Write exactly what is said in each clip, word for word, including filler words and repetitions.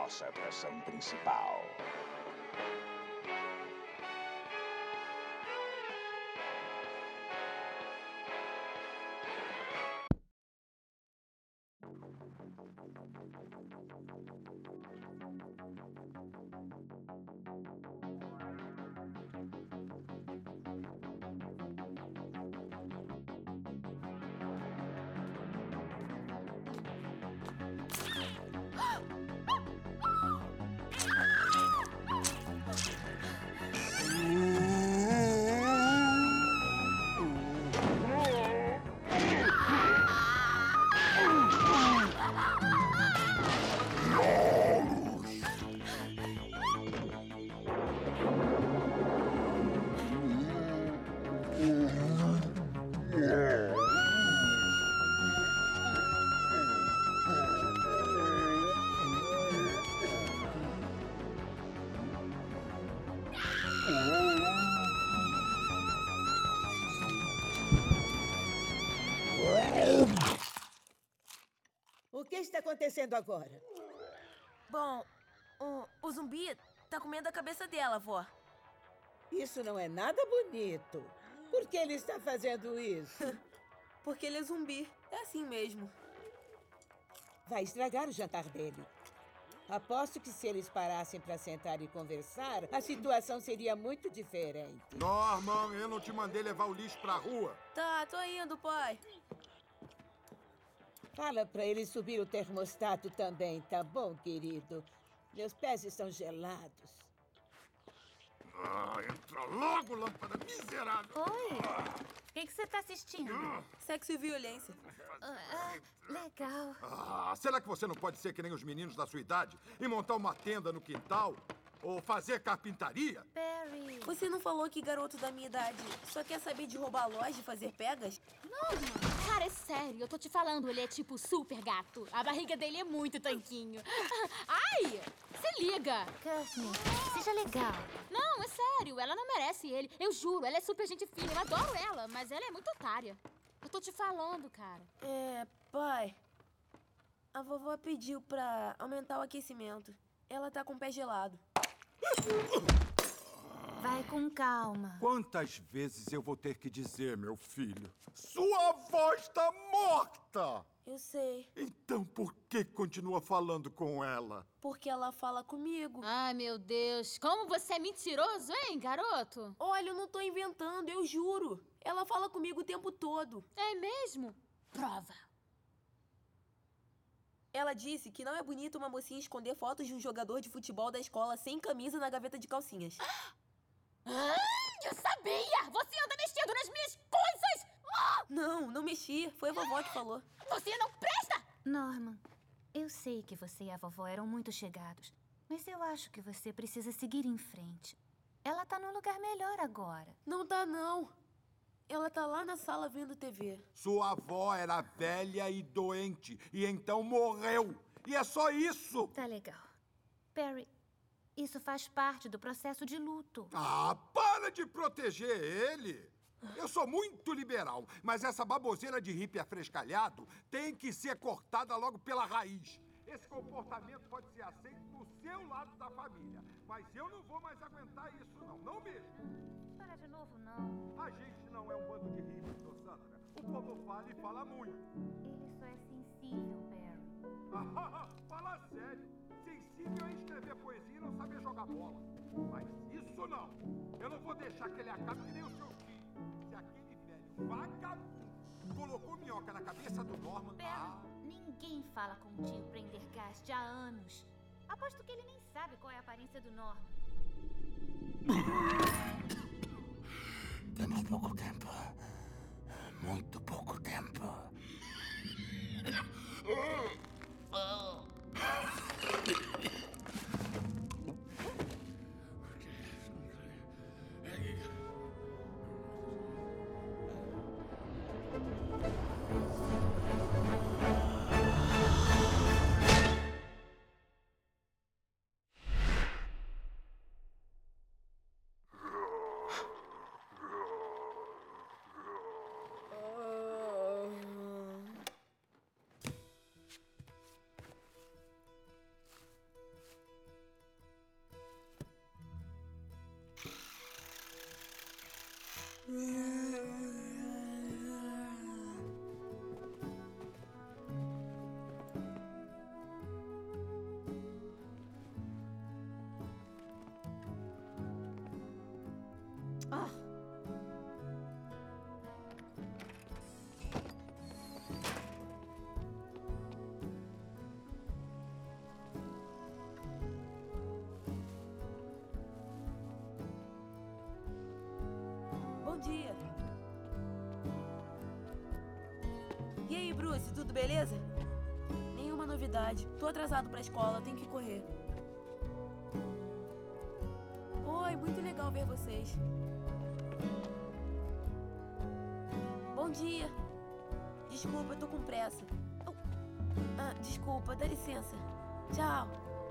nossa atração principal. O que está acontecendo agora? Bom, o, o zumbi tá comendo a cabeça dela, vó. Isso não é nada bonito. Por que ele está fazendo isso? Porque ele é zumbi. É assim mesmo. Vai estragar o jantar dele. Aposto que se eles parassem para sentar e conversar, a situação seria muito diferente. Norman, eu não te mandei levar o lixo pra rua. Tá, tô indo, pai. Fala para ele subir o termostato também, tá bom, querido? Meus pés estão gelados. Ah, entra logo, lâmpada miserável! Oi! O que, que você tá assistindo? Sexo e violência. Ah, ah, legal. Ah, será que você não pode ser que nem os meninos da sua idade e montar uma tenda no quintal? Ou fazer carpintaria? Perry. Você não falou que garoto da minha idade só quer saber de roubar loja e fazer pegas? Não, cara, é sério. Eu tô te falando, ele é tipo super gato. A barriga dele é muito tanquinho. Ai! Se liga! Courtney, seja legal. Não, é sério. Ela não merece ele. Eu juro, ela é super gente fina. Eu adoro ela, mas ela é muito otária. Eu tô te falando, cara. É, pai. A vovó pediu pra aumentar o aquecimento. Ela tá com o pé gelado. Vai com calma. Quantas vezes eu vou ter que dizer, meu filho? Sua avó está morta! Eu sei. Então por que continua falando com ela? Porque ela fala comigo. Ai, meu Deus. Como você é mentiroso, hein, garoto? Olha, eu não tô inventando, eu juro. Ela fala comigo o tempo todo. É mesmo? Prova. Ela disse que não é bonito uma mocinha esconder fotos de um jogador de futebol da escola sem camisa na gaveta de calcinhas. Ah, eu sabia! Você anda mexendo nas minhas coisas! Ah! Não, não mexi. Foi a vovó que falou. Você não presta! Norman, eu sei que você e a vovó eram muito chegados, mas eu acho que você precisa seguir em frente. Ela tá num lugar melhor agora. Não tá, não. Ela tá lá na sala vendo T V. Sua avó era velha e doente, e então morreu. E é só isso! Tá legal. Perry, isso faz parte do processo de luto. Ah, para de proteger ele! Eu sou muito liberal, mas essa baboseira de hippie afrescalhado tem que ser cortada logo pela raiz. Esse comportamento pode ser aceito no seu lado da família, mas eu não vou mais aguentar isso, não. Não mesmo. Para de novo, não. A gente não é um bando de hippies, ô Sandra. O povo fala e fala muito. Ele só é sensível, Perry. Ah, fala sério. Sensível é escrever poesia e não saber jogar bola. Mas isso não. Eu não vou deixar que ele acabe que nem o seu tio. Se aquele velho vagabundo colocou minhoca na cabeça do Norman... Perry, Ah, ninguém fala com o tio Prendergast há anos. Aposto que ele nem sabe qual é a aparência do Norman. Temos pouco tempo. Muito pouco tempo. E aí, Bruce, tudo beleza? Nenhuma novidade. Tô atrasado pra escola, tenho que correr. Oi, muito legal ver vocês. Bom dia. Desculpa, eu tô com pressa. Oh. Ah, desculpa, dá licença. Tchau.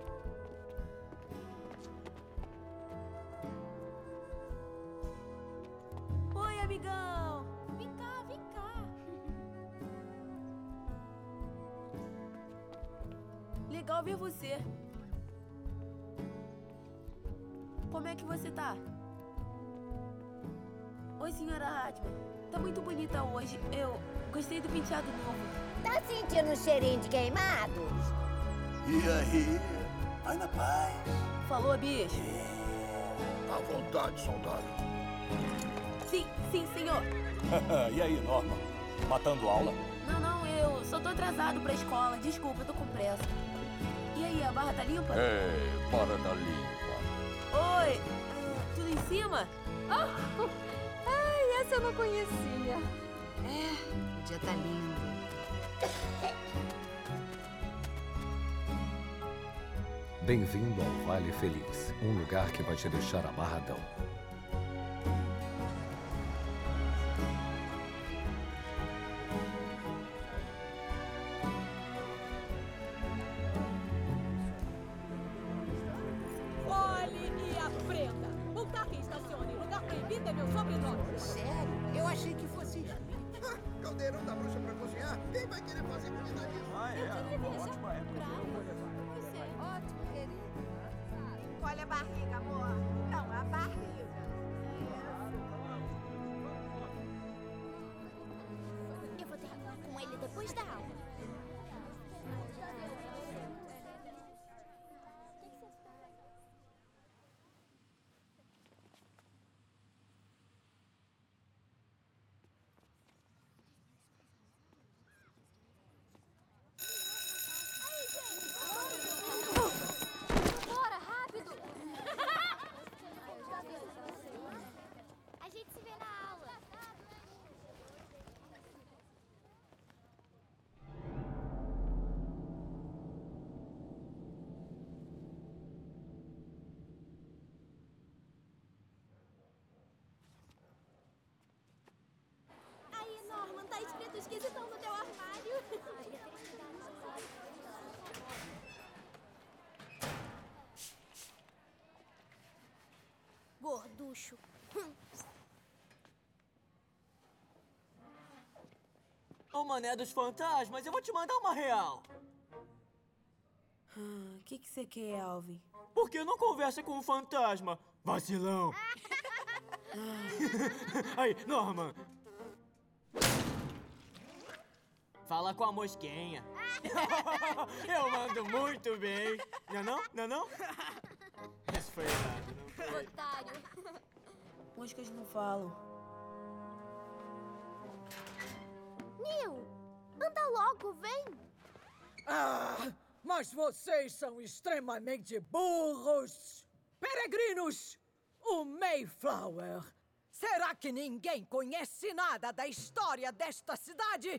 Oi, amigão. Vem cá, vem cá. Legal ver você. Como é que você tá? Oi, senhora Hatman. Tá muito bonita hoje. Eu gostei do penteado novo. Tá sentindo um cheirinho de queimados? E aí? Vai na paz. Falou, bicho? À vontade, soldado. Sim, sim, senhor. E aí, Norman? Matando aula? Não, não, eu só tô atrasado pra escola. Desculpa, eu tô com pressa. E aí, a barra tá limpa? É, para da limpa. Oi, ah, tudo em cima? Oh, ai, essa eu não conhecia. É, o dia tá lindo. Bem-vindo ao Vale Feliz, um lugar que vai te deixar amarradão. Olhe e aprenda. Voltar quem estacione. Lugar proibido é meu sobrenome. Sério? Eu achei que fosse Jasmine. Caldeirão da bruxa pra cozinhar? Quem vai querer fazer comida nisso? Ah, é. Uma ótima época. Ótimo, querido. Olha a barriga, amor. Não, a barriga. Eu vou terminar com ele depois da aula. Bora, rápido! A gente se vê na aula. Aí, Norman, tá escrito esquisitão no teu armário. Gorducho. Ô, mané dos fantasmas, eu vou te mandar uma real. O que que você quer, Alvin? Por que não conversa com o fantasma? Vacilão. Aí, Norman. Fala com a mosquinha. Eu mando muito bem. Não é não? Não é não? Isso foi errado, não foi? Otário. Moscas não falam. Neil, anda logo, vem. Ah, mas vocês são extremamente burros. Peregrinos, o Mayflower. Será que ninguém conhece nada da história desta cidade?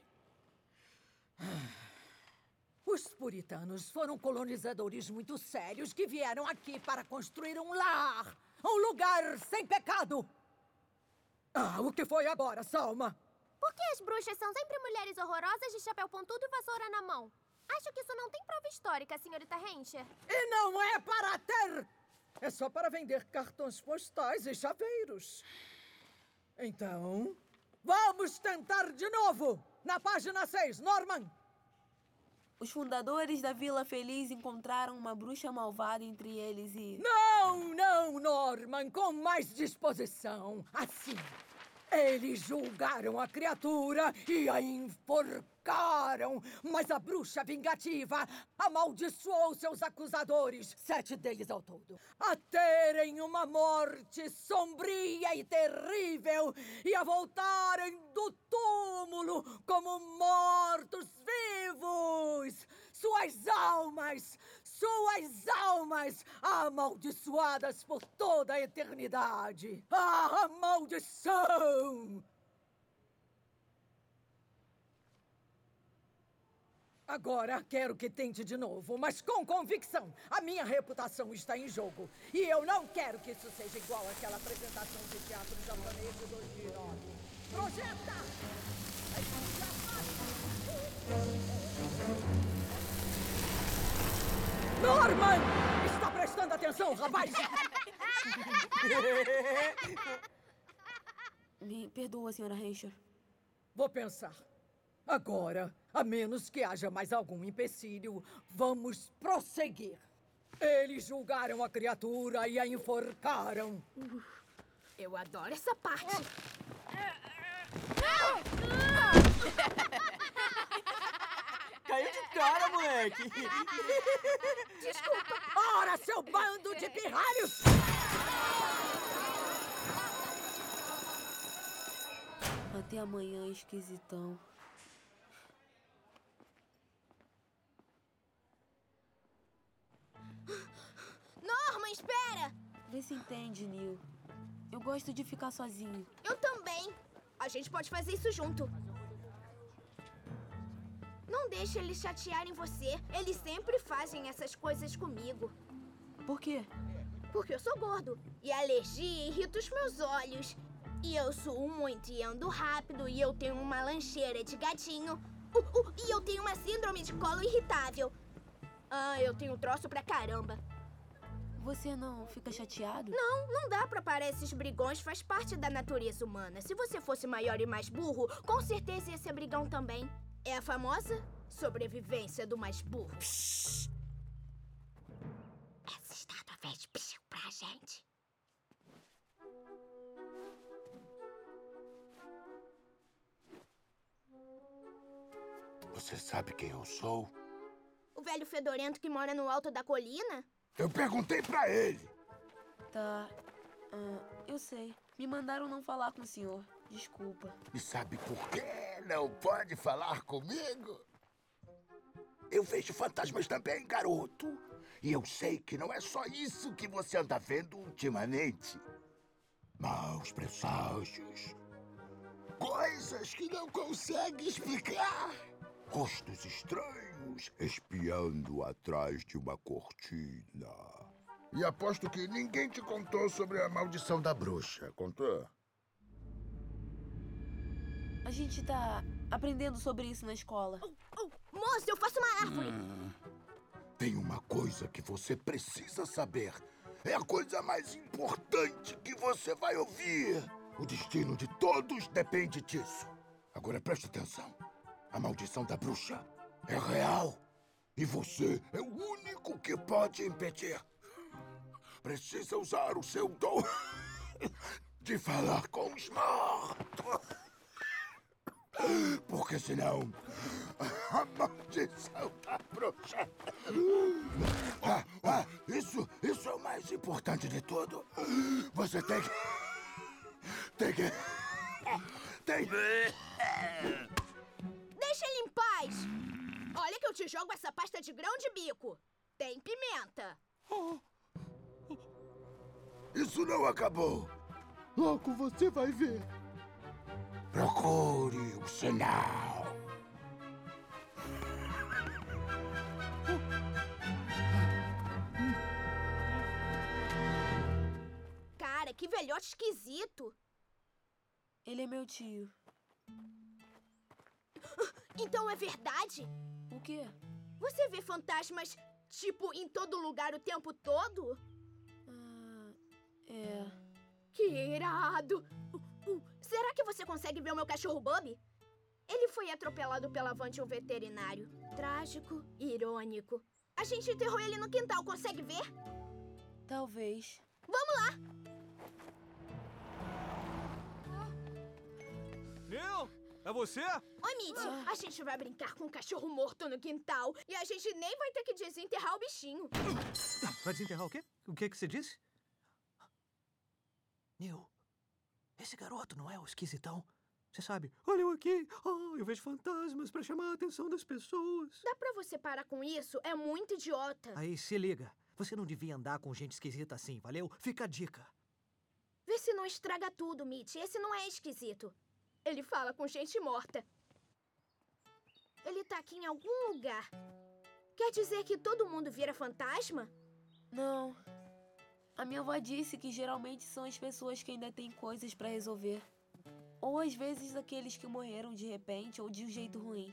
Os puritanos foram colonizadores muito sérios que vieram aqui para construir um lar, um lugar sem pecado. Ah, o que foi agora, Salma? Por que as bruxas são sempre mulheres horrorosas de chapéu pontudo e vassoura na mão? Acho que isso não tem prova histórica, senhorita Hencher. E não é para ter! É só para vender cartões postais e chaveiros. Então, vamos tentar de novo! Na página seis, Norman! Os fundadores da Vila Feliz encontraram uma bruxa malvada entre eles e... Não, não, Norman, com mais disposição. Assim. Eles julgaram a criatura e a enforcaram. Mas a bruxa vingativa amaldiçoou seus acusadores, sete deles ao todo, a terem uma morte sombria e terrível e a voltarem do túmulo como mortos-vivos. Suas almas, suas almas amaldiçoadas por toda a eternidade. Ah, maldição! Agora quero que tente de novo, mas com convicção. A minha reputação está em jogo. E eu não quero que isso seja igual àquela apresentação de teatro japonês de dois mil e nove. Projeta! Norman! Está prestando atenção, rapaz? Me perdoa, senhora Hancher. Vou pensar. Agora, a menos que haja mais algum empecilho, vamos prosseguir. Eles julgaram a criatura e a enforcaram. Eu adoro essa parte. Caiu de cara, moleque. Desculpa. Ora, seu bando de pirralhos! Até amanhã, esquisitão. Norman, espera! Vê se entende, Neil. Eu gosto de ficar sozinho. Eu também. A gente pode fazer isso junto. Não deixe eles chatearem você. Eles sempre fazem essas coisas comigo. Por quê? Porque eu sou gordo. E a alergia irrita os meus olhos. E eu suo muito e ando rápido. E eu tenho uma lancheira de gatinho. Uh, uh, e eu tenho uma síndrome de colo irritável. Ah, eu tenho troço pra caramba. Você não fica chateado? Não, não dá pra parar esses brigões. Faz parte da natureza humana. Se você fosse maior e mais burro, com certeza ia ser brigão também. É a famosa sobrevivência do mais burro. Psss. Essa estátua fez psiu pra gente. Você sabe quem eu sou? O velho fedorento que mora no alto da colina? Eu perguntei pra ele. Tá. Ah, eu sei. Me mandaram não falar com o senhor. Desculpa. E sabe por que não pode falar comigo? Eu vejo fantasmas também, garoto. E eu sei que não é só isso que você anda vendo ultimamente. Maus presságios. Coisas que não consegue explicar. Rostos estranhos espiando atrás de uma cortina. E aposto que ninguém te contou sobre a maldição da bruxa. Contou? A gente tá aprendendo sobre isso na escola. Oh, oh, moço, eu faço uma árvore. Hum, tem uma coisa que você precisa saber. É a coisa mais importante que você vai ouvir. O destino de todos depende disso. Agora preste atenção. A maldição da bruxa é real. E você é o único que pode impedir. Precisa usar o seu dom de falar com os mortos. Porque senão a maldição da bruxa. Ah, ah, isso, isso é o mais importante de tudo. Você tem que. Tem que. Tem. Deixa ele em paz. Olha que eu te jogo essa pasta de grão de bico. Tem pimenta. Isso não acabou. Logo você vai ver. Procure o sinal. Cara, que velhote esquisito. Ele é meu tio. Então é verdade? O quê? Você vê fantasmas, tipo, em todo lugar o tempo todo? Ah, é. Que irado! Uh, uh, será que você consegue ver o meu cachorro Bubby? Ele foi atropelado pela van de um veterinário. Trágico e irônico. A gente enterrou ele no quintal, consegue ver? Talvez. Vamos lá! Neil, é você? Oi, Mitch. Ah. A gente vai brincar com um cachorro morto no quintal. E a gente nem vai ter que desenterrar o bichinho. Vai desenterrar o quê? O que que você disse? Neil, esse garoto não é o esquisitão? Você sabe, olha eu aqui, oh, eu vejo fantasmas pra chamar a atenção das pessoas. Dá pra você parar com isso? É muito idiota. Aí, se liga. Você não devia andar com gente esquisita assim, valeu? Fica a dica. Vê se não estraga tudo, Mitch. Esse não é esquisito. Ele fala com gente morta. Ele tá aqui em algum lugar. Quer dizer que todo mundo vira fantasma? Não. A minha avó disse que geralmente são as pessoas que ainda têm coisas pra resolver. Ou às vezes aqueles que morreram de repente ou de um jeito ruim.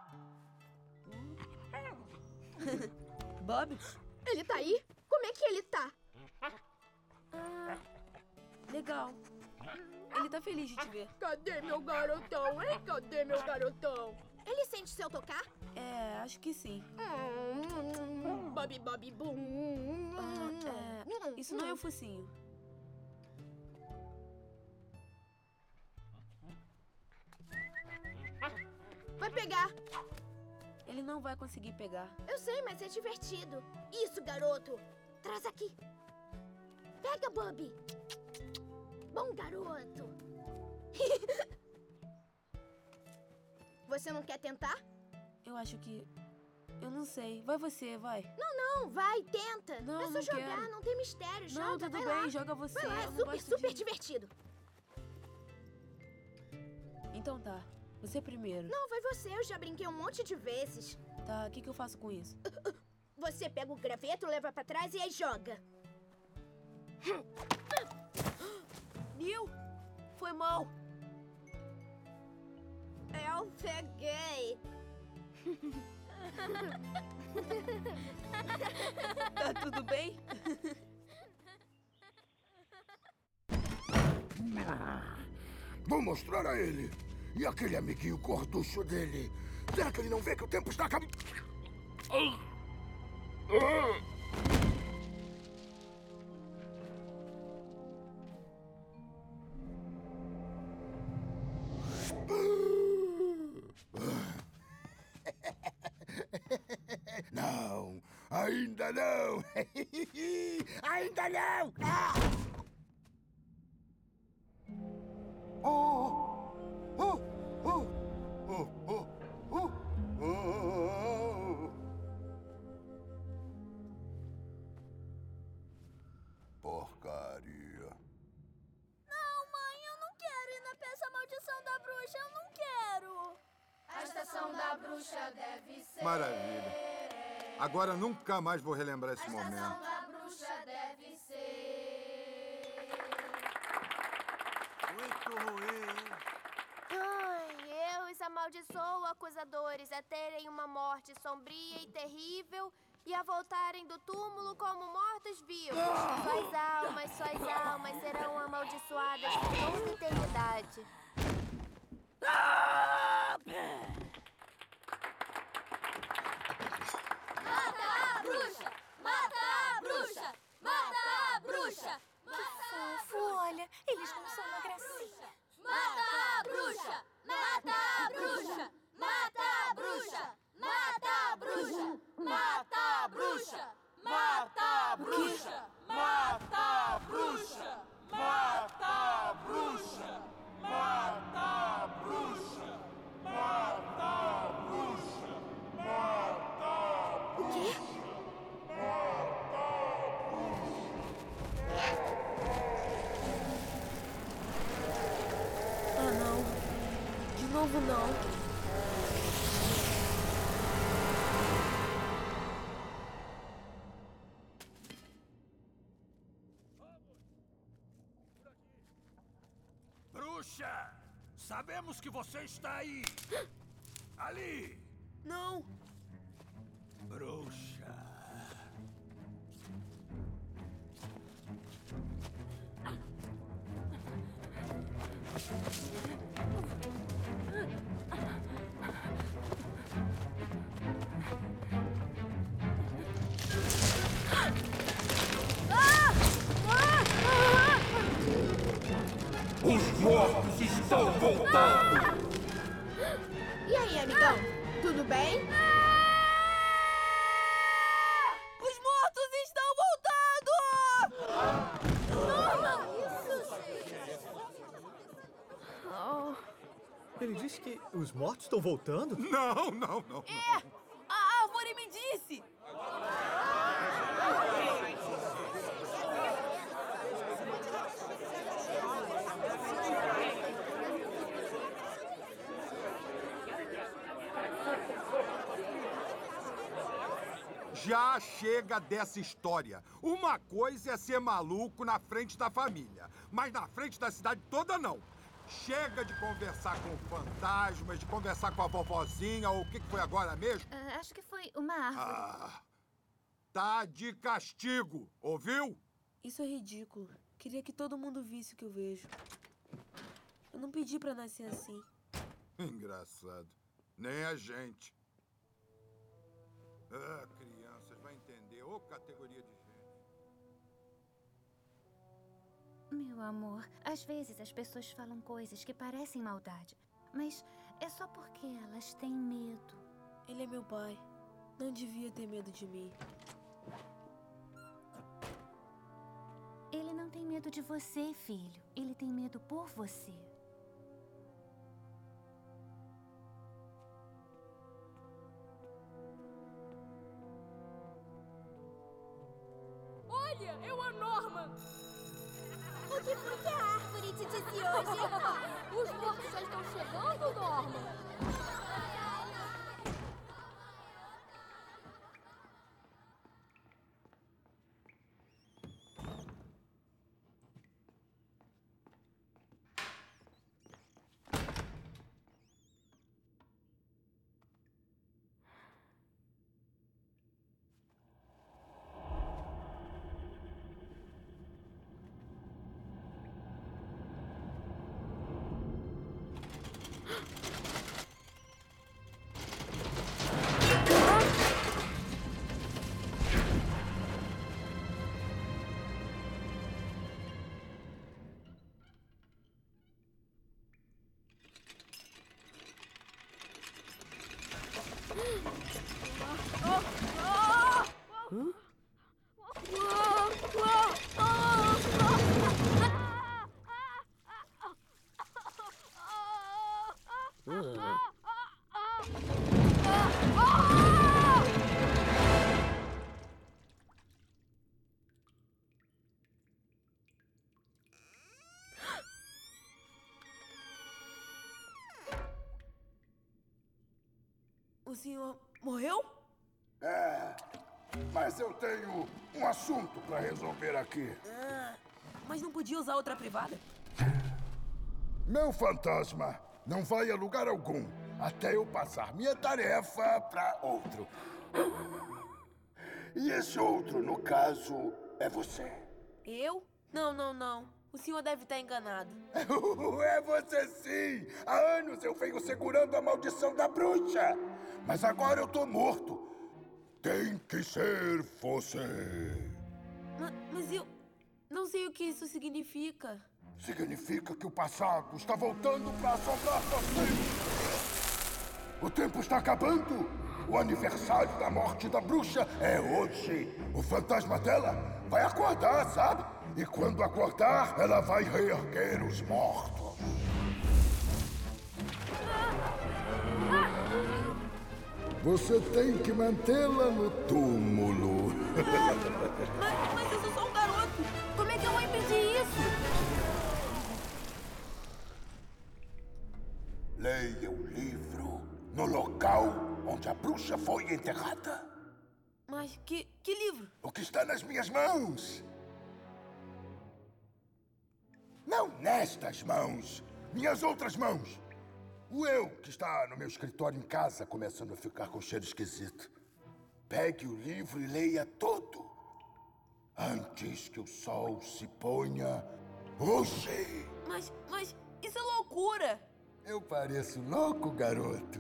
Bob? Ele tá aí? Como é que ele tá? Ah, legal. Ele tá feliz de te ver. Cadê meu garotão, hein? Cadê meu garotão? Ele sente se eu tocar? É, acho que sim. Hum, Bob, Bob, bum. Ah, é, isso não é o focinho. Vai pegar. Ele não vai conseguir pegar. Eu sei, mas é divertido. Isso, garoto. Traz aqui. Pega, Bob. Bom garoto. Você não quer tentar? Eu acho que... Eu não sei. Vai você, vai. Não, não. Vai, tenta. Não, é só não jogar, quero. não tem mistério. Joga, Não, tudo vai bem, lá. joga você. Vai lá, é Eu não super, gosto super de- divertido. Então tá. Você primeiro. Não, vai você. Eu já brinquei um monte de vezes. Tá, o que, que eu faço com isso? Você pega o graveto, leva pra trás e aí joga. Neil! Foi mal. Eu peguei. Tá tudo bem? Vou mostrar a ele. E aquele amiguinho gorducho dele. Será que ele não vê que o tempo está acabando? Não, ainda não. Ainda não. Ah! Oh, oh, oh, oh, oh, oh, oh. Porcaria. Não, mãe, eu não quero ir na peça Maldição da Bruxa, eu não quero. A estação da bruxa deve ser. Maravilha. Agora nunca mais vou relembrar esse A momento. estação da bruxa deve ser. Muito ruim. Ai, eu os amaldiçoo, acusadores, a terem uma morte sombria e terrível e a voltarem do túmulo como mortos-vivos. Suas almas, suas almas serão amaldiçoadas por toda a eternidade. Mata a bruxa! Mata a bruxa! Mata a bruxa! Fofo, olha, eles não são uma gracinha. Mata a bruxa! Mata a bruxa! Mata a bruxa! Mata a bruxa! Mata a bruxa! Mata a bruxa! Mata a bruxa! Mata a bruxa! Mata a bruxa! Mata a bruxa! Mata a O quê? Ah, não. De novo, não. Bruxa! Sabemos que você está aí! Ali! Não! Bruxa! Os mortos estão voltando! E aí, amigão? Tudo bem? Os mortos estão voltando! Oh. Ele disse que os mortos estão voltando? Não, não, não. É! A árvore me disse! Já chega dessa história. Uma coisa é ser maluco na frente da família, mas na frente da cidade toda não. Chega de conversar com fantasmas, de conversar com a vovozinha, ou o que que foi agora mesmo? Ah, acho que foi uma árvore. Ah, tá de castigo, ouviu? Isso é ridículo. Queria que todo mundo visse o que eu vejo. Eu não pedi pra nascer assim. Engraçado. Nem a gente. Ah, crianças, vai entender. Ô, categoria de gente. Meu amor, às vezes as pessoas falam coisas que parecem maldade, mas é só porque elas têm medo. Ele é meu pai. Não devia ter medo de mim. Ele não tem medo de você, filho. Ele tem medo por você. Olha, é o Norman! O que foi que a árvore te disse hoje? Os mortos já estão chegando, Norman! O senhor morreu? É, mas eu tenho um assunto pra resolver aqui. Ah, mas não podia usar outra privada? Meu fantasma não vai a lugar algum até eu passar minha tarefa pra outro. E esse outro, no caso, é você. Eu? Não, não, não. O senhor deve estar enganado. É você sim! Há anos eu venho segurando a maldição da bruxa. Mas agora eu tô morto. Tem que ser você. Mas, mas eu não sei o que isso significa. Significa que o passado está voltando para assombrar você. O tempo está acabando. O aniversário da morte da bruxa é hoje. O fantasma dela vai acordar, sabe? E quando acordar, ela vai reerguer os mortos. Você tem que mantê-la no túmulo. Mas, mas eu sou só um garoto. Como é que eu vou impedir isso? Leia o livro no local onde a bruxa foi enterrada. Mas que, que livro? O que está nas minhas mãos. Não nestas mãos. Minhas outras mãos. O eu, que está no meu escritório em casa, começando a ficar com cheiro esquisito. Pegue o livro e leia todo. Antes que o sol se ponha hoje. Mas, mas, isso é loucura. Eu pareço louco, garoto.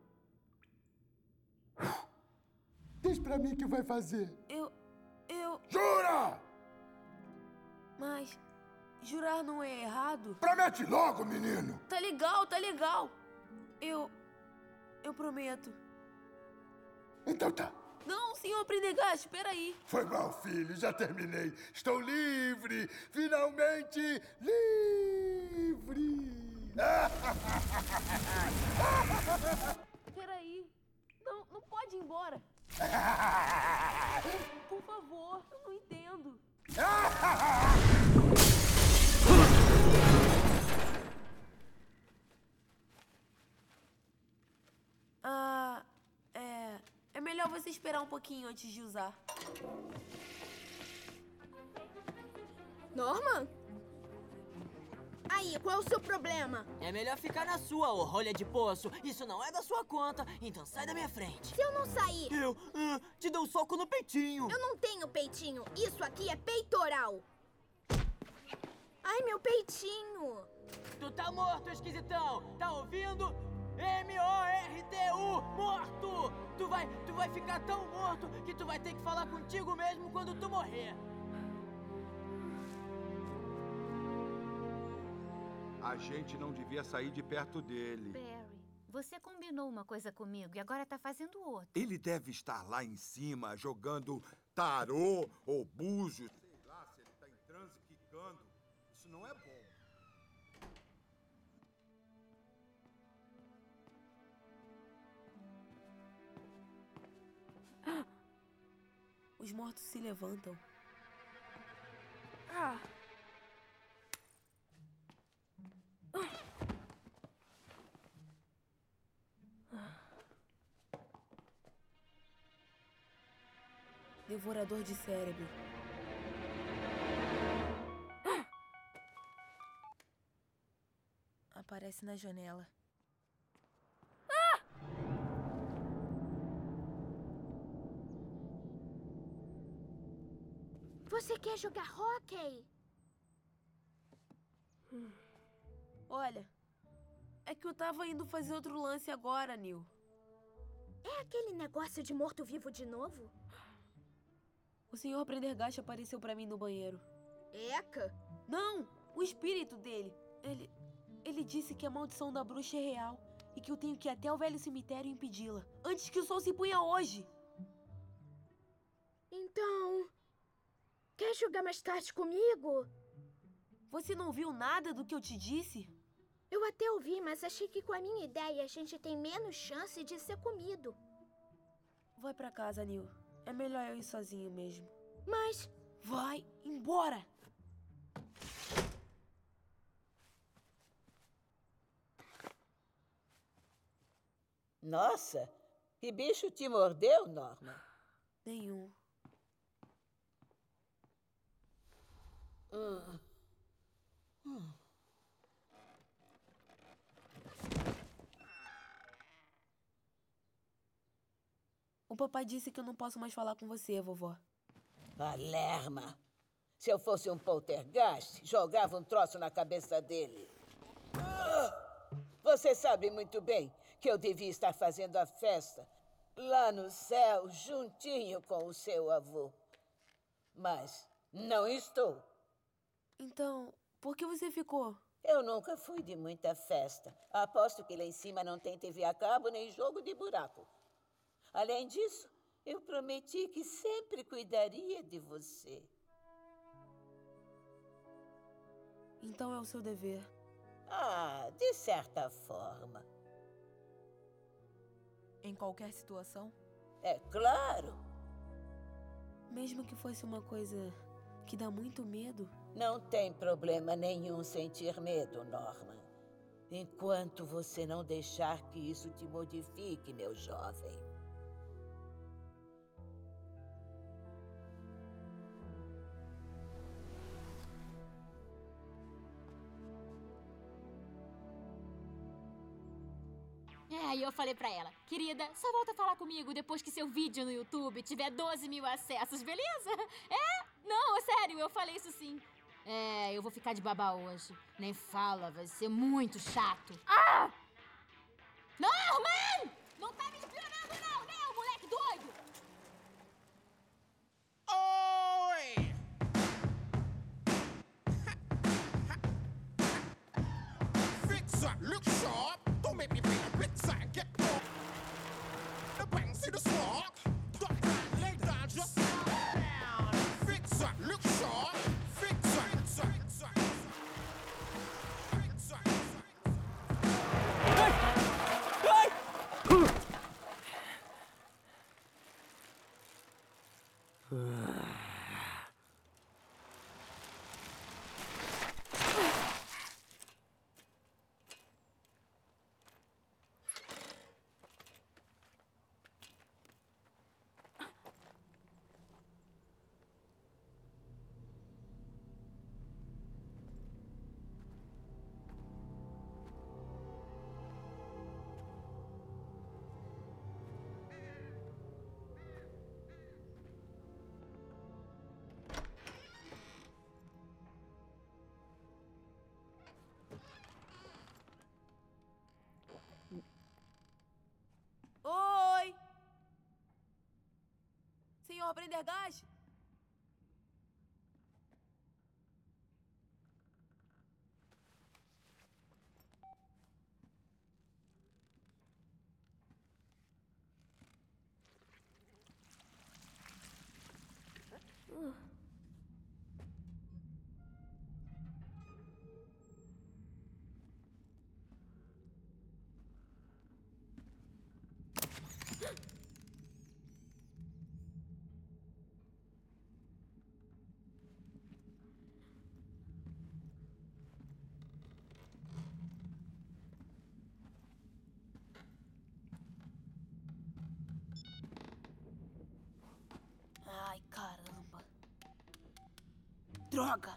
Diz pra mim o que vai fazer. Eu, eu... Jura! Mas... jurar não é errado? Promete logo, menino! Tá legal, tá legal. Eu... eu prometo. Então tá. Não, senhor Prendergast, espera aí. Foi mal, filho, já terminei. Estou livre! Finalmente livre! Espera aí. Não, não pode ir embora. Por favor, eu não entendo. Ah, é... é melhor melhor você esperar um pouquinho antes de usar. Norman? Aí, qual é o seu problema? É melhor ficar na sua, ô rolha de poço. Isso não é da sua conta, então sai da minha frente. Se eu não sair... Eu ah, te dou um soco no peitinho. Eu não tenho peitinho. Isso aqui é peitoral. Ai, meu peitinho. Tu tá morto, esquisitão. Tá ouvindo? M O R T U, morto! Tu vai, tu vai ficar tão morto que tu vai ter que falar contigo mesmo quando tu morrer. A gente não devia sair de perto dele. Barry, você combinou uma coisa comigo e agora tá fazendo outra. Ele deve estar lá em cima jogando tarô ou búzios. Sei lá se ele tá em transe quicando. Isso não é bom. Os mortos se levantam. Ah. Devorador de cérebro. Aparece na janela. Você quer jogar hóquei? Olha, é que eu tava indo fazer outro lance agora, Neil. É aquele negócio de morto-vivo de novo? O senhor Prendergast apareceu pra mim no banheiro. Eca? Não! O espírito dele. Ele... Ele disse que a maldição da bruxa é real e que eu tenho que ir até o velho cemitério e impedi-la, antes que o sol se ponha hoje. Então... Quer jogar mais tarde comigo? Você não viu nada do que eu te disse? Eu até ouvi, mas achei que com a minha ideia a gente tem menos chance de ser comido. Vai pra casa, Neil. É melhor eu ir sozinho mesmo. Mas... Vai embora! Nossa, que bicho te mordeu, Norman? Nenhum. Hum. Hum. O papai disse que eu não posso mais falar com você, vovó. Palerma. Se eu fosse um poltergeist, jogava um troço na cabeça dele. Você sabe muito bem que eu devia estar fazendo a festa lá no céu, juntinho com o seu avô. Mas não estou. Então, por que você ficou? Eu nunca fui de muita festa. Aposto que lá em cima não tem T V a cabo nem jogo de buraco. Além disso, eu prometi que sempre cuidaria de você. Então é o seu dever. Ah, de certa forma. Em qualquer situação? É claro. Mesmo que fosse uma coisa que dá muito medo? Não tem problema nenhum sentir medo, Norman. Enquanto você não deixar que isso te modifique, meu jovem. É, e eu falei pra ela, querida, só volta a falar comigo depois que seu vídeo no YouTube tiver doze mil acessos, beleza? É? Não, é sério, eu falei isso sim. É, eu vou ficar de babá hoje. Nem fala, vai ser muito chato. Ah! Norman! Não tá me espionando não, né, ô moleque doido? Oi! Fix up, look sharp. Don't make me bring a blitzer and get off. The bang, see the spark. Duck down, lay down, just down. Fix up, look sharp. Fix up, fix up, fix up. Fix up, fix up. Ai! carro, Prendergast! Uh. Ai, caramba. Droga!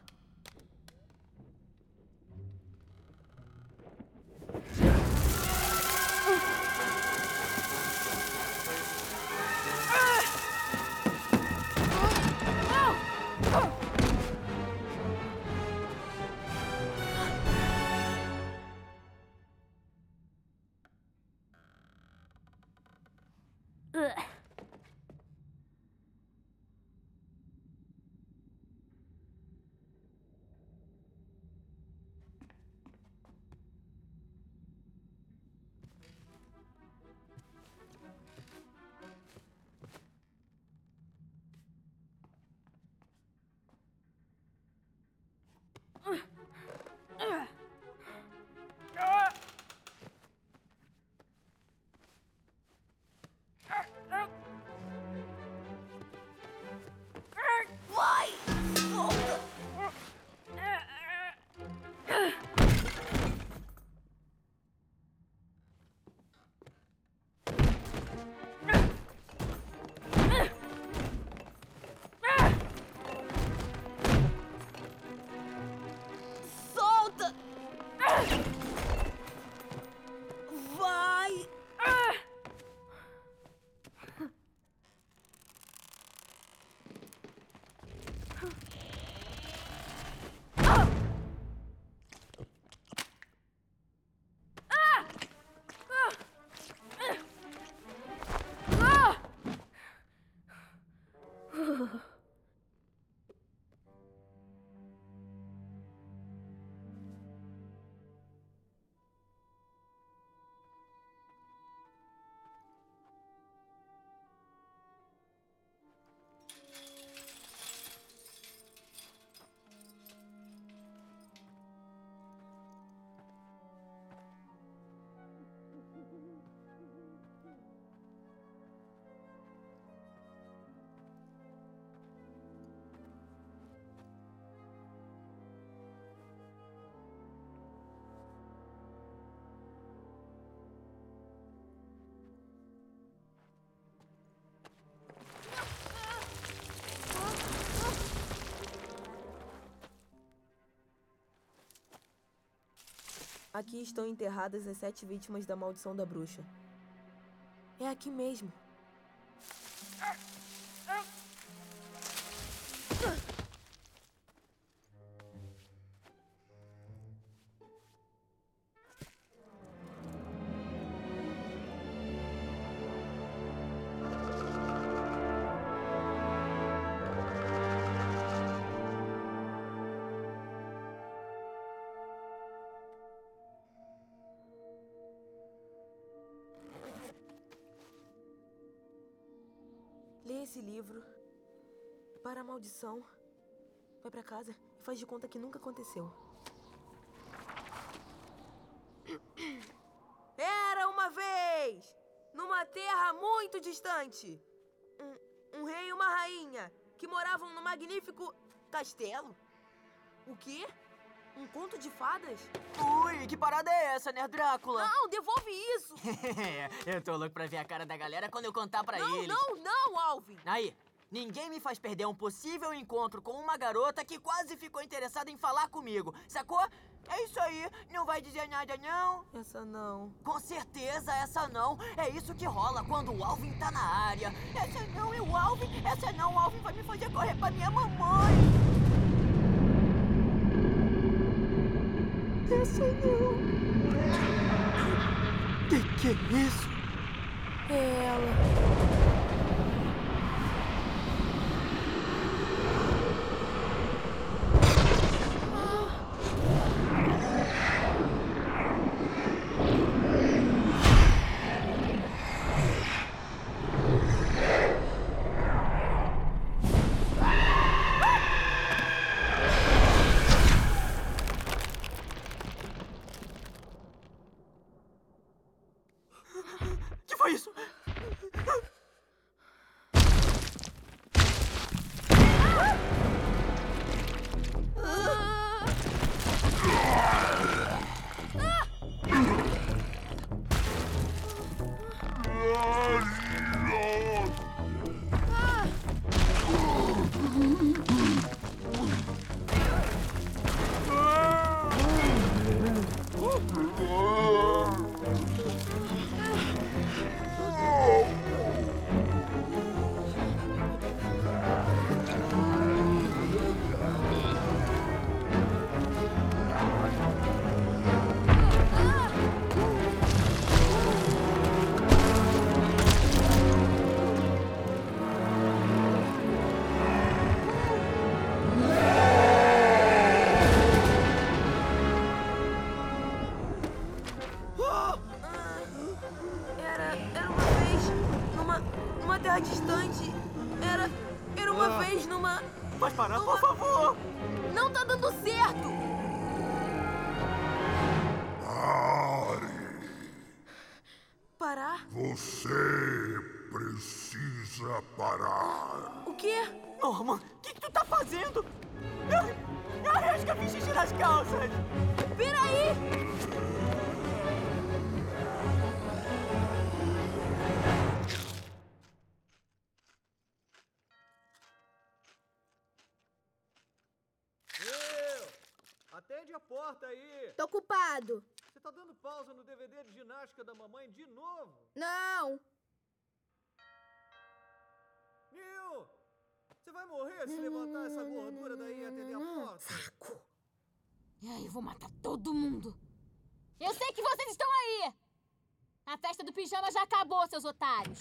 Aqui estão enterradas as sete vítimas da maldição da bruxa. É aqui mesmo. Lê esse livro. Para a maldição. Vai pra casa e faz de conta que nunca aconteceu. Era uma vez, numa terra muito distante, um, um rei e uma rainha que moravam num magnífico castelo. O quê? Um conto de fadas? Ui, que parada é essa, né, Drácula? Não, devolve isso! Eu tô louco pra ver a cara da galera quando eu contar pra não, eles. Não, não, não, Alvin! Aí, ninguém me faz perder um possível encontro com uma garota que quase ficou interessada em falar comigo, sacou? É isso aí, não vai dizer nada, não? Essa não. Com certeza, essa não. É isso que rola quando o Alvin tá na área. Essa não é o Alvin, essa não, o Alvin vai me fazer correr pra minha mamãe. Essa não. Que que é isso? É ela. foi isso? Era, era uma vez numa, numa terra distante. Era, era uma Ah. vez numa... Pode parar, numa- por favor! Não tá dando certo! Pare! Parar? Você precisa parar. O quê? Norman, o que, que tu tá fazendo? Eu, eu acho que eu fiz xixi nas calças! Peraí! Eu! Atende a porta aí! Tô ocupado. Você tá dando pausa no D V D de ginástica da mamãe de novo? Não. Nil! Você vai morrer se levantar essa gordura daí e atender a porta? Saco! E aí, eu vou matar todo mundo. Eu sei que vocês estão aí! A festa do pijama já acabou, seus otários.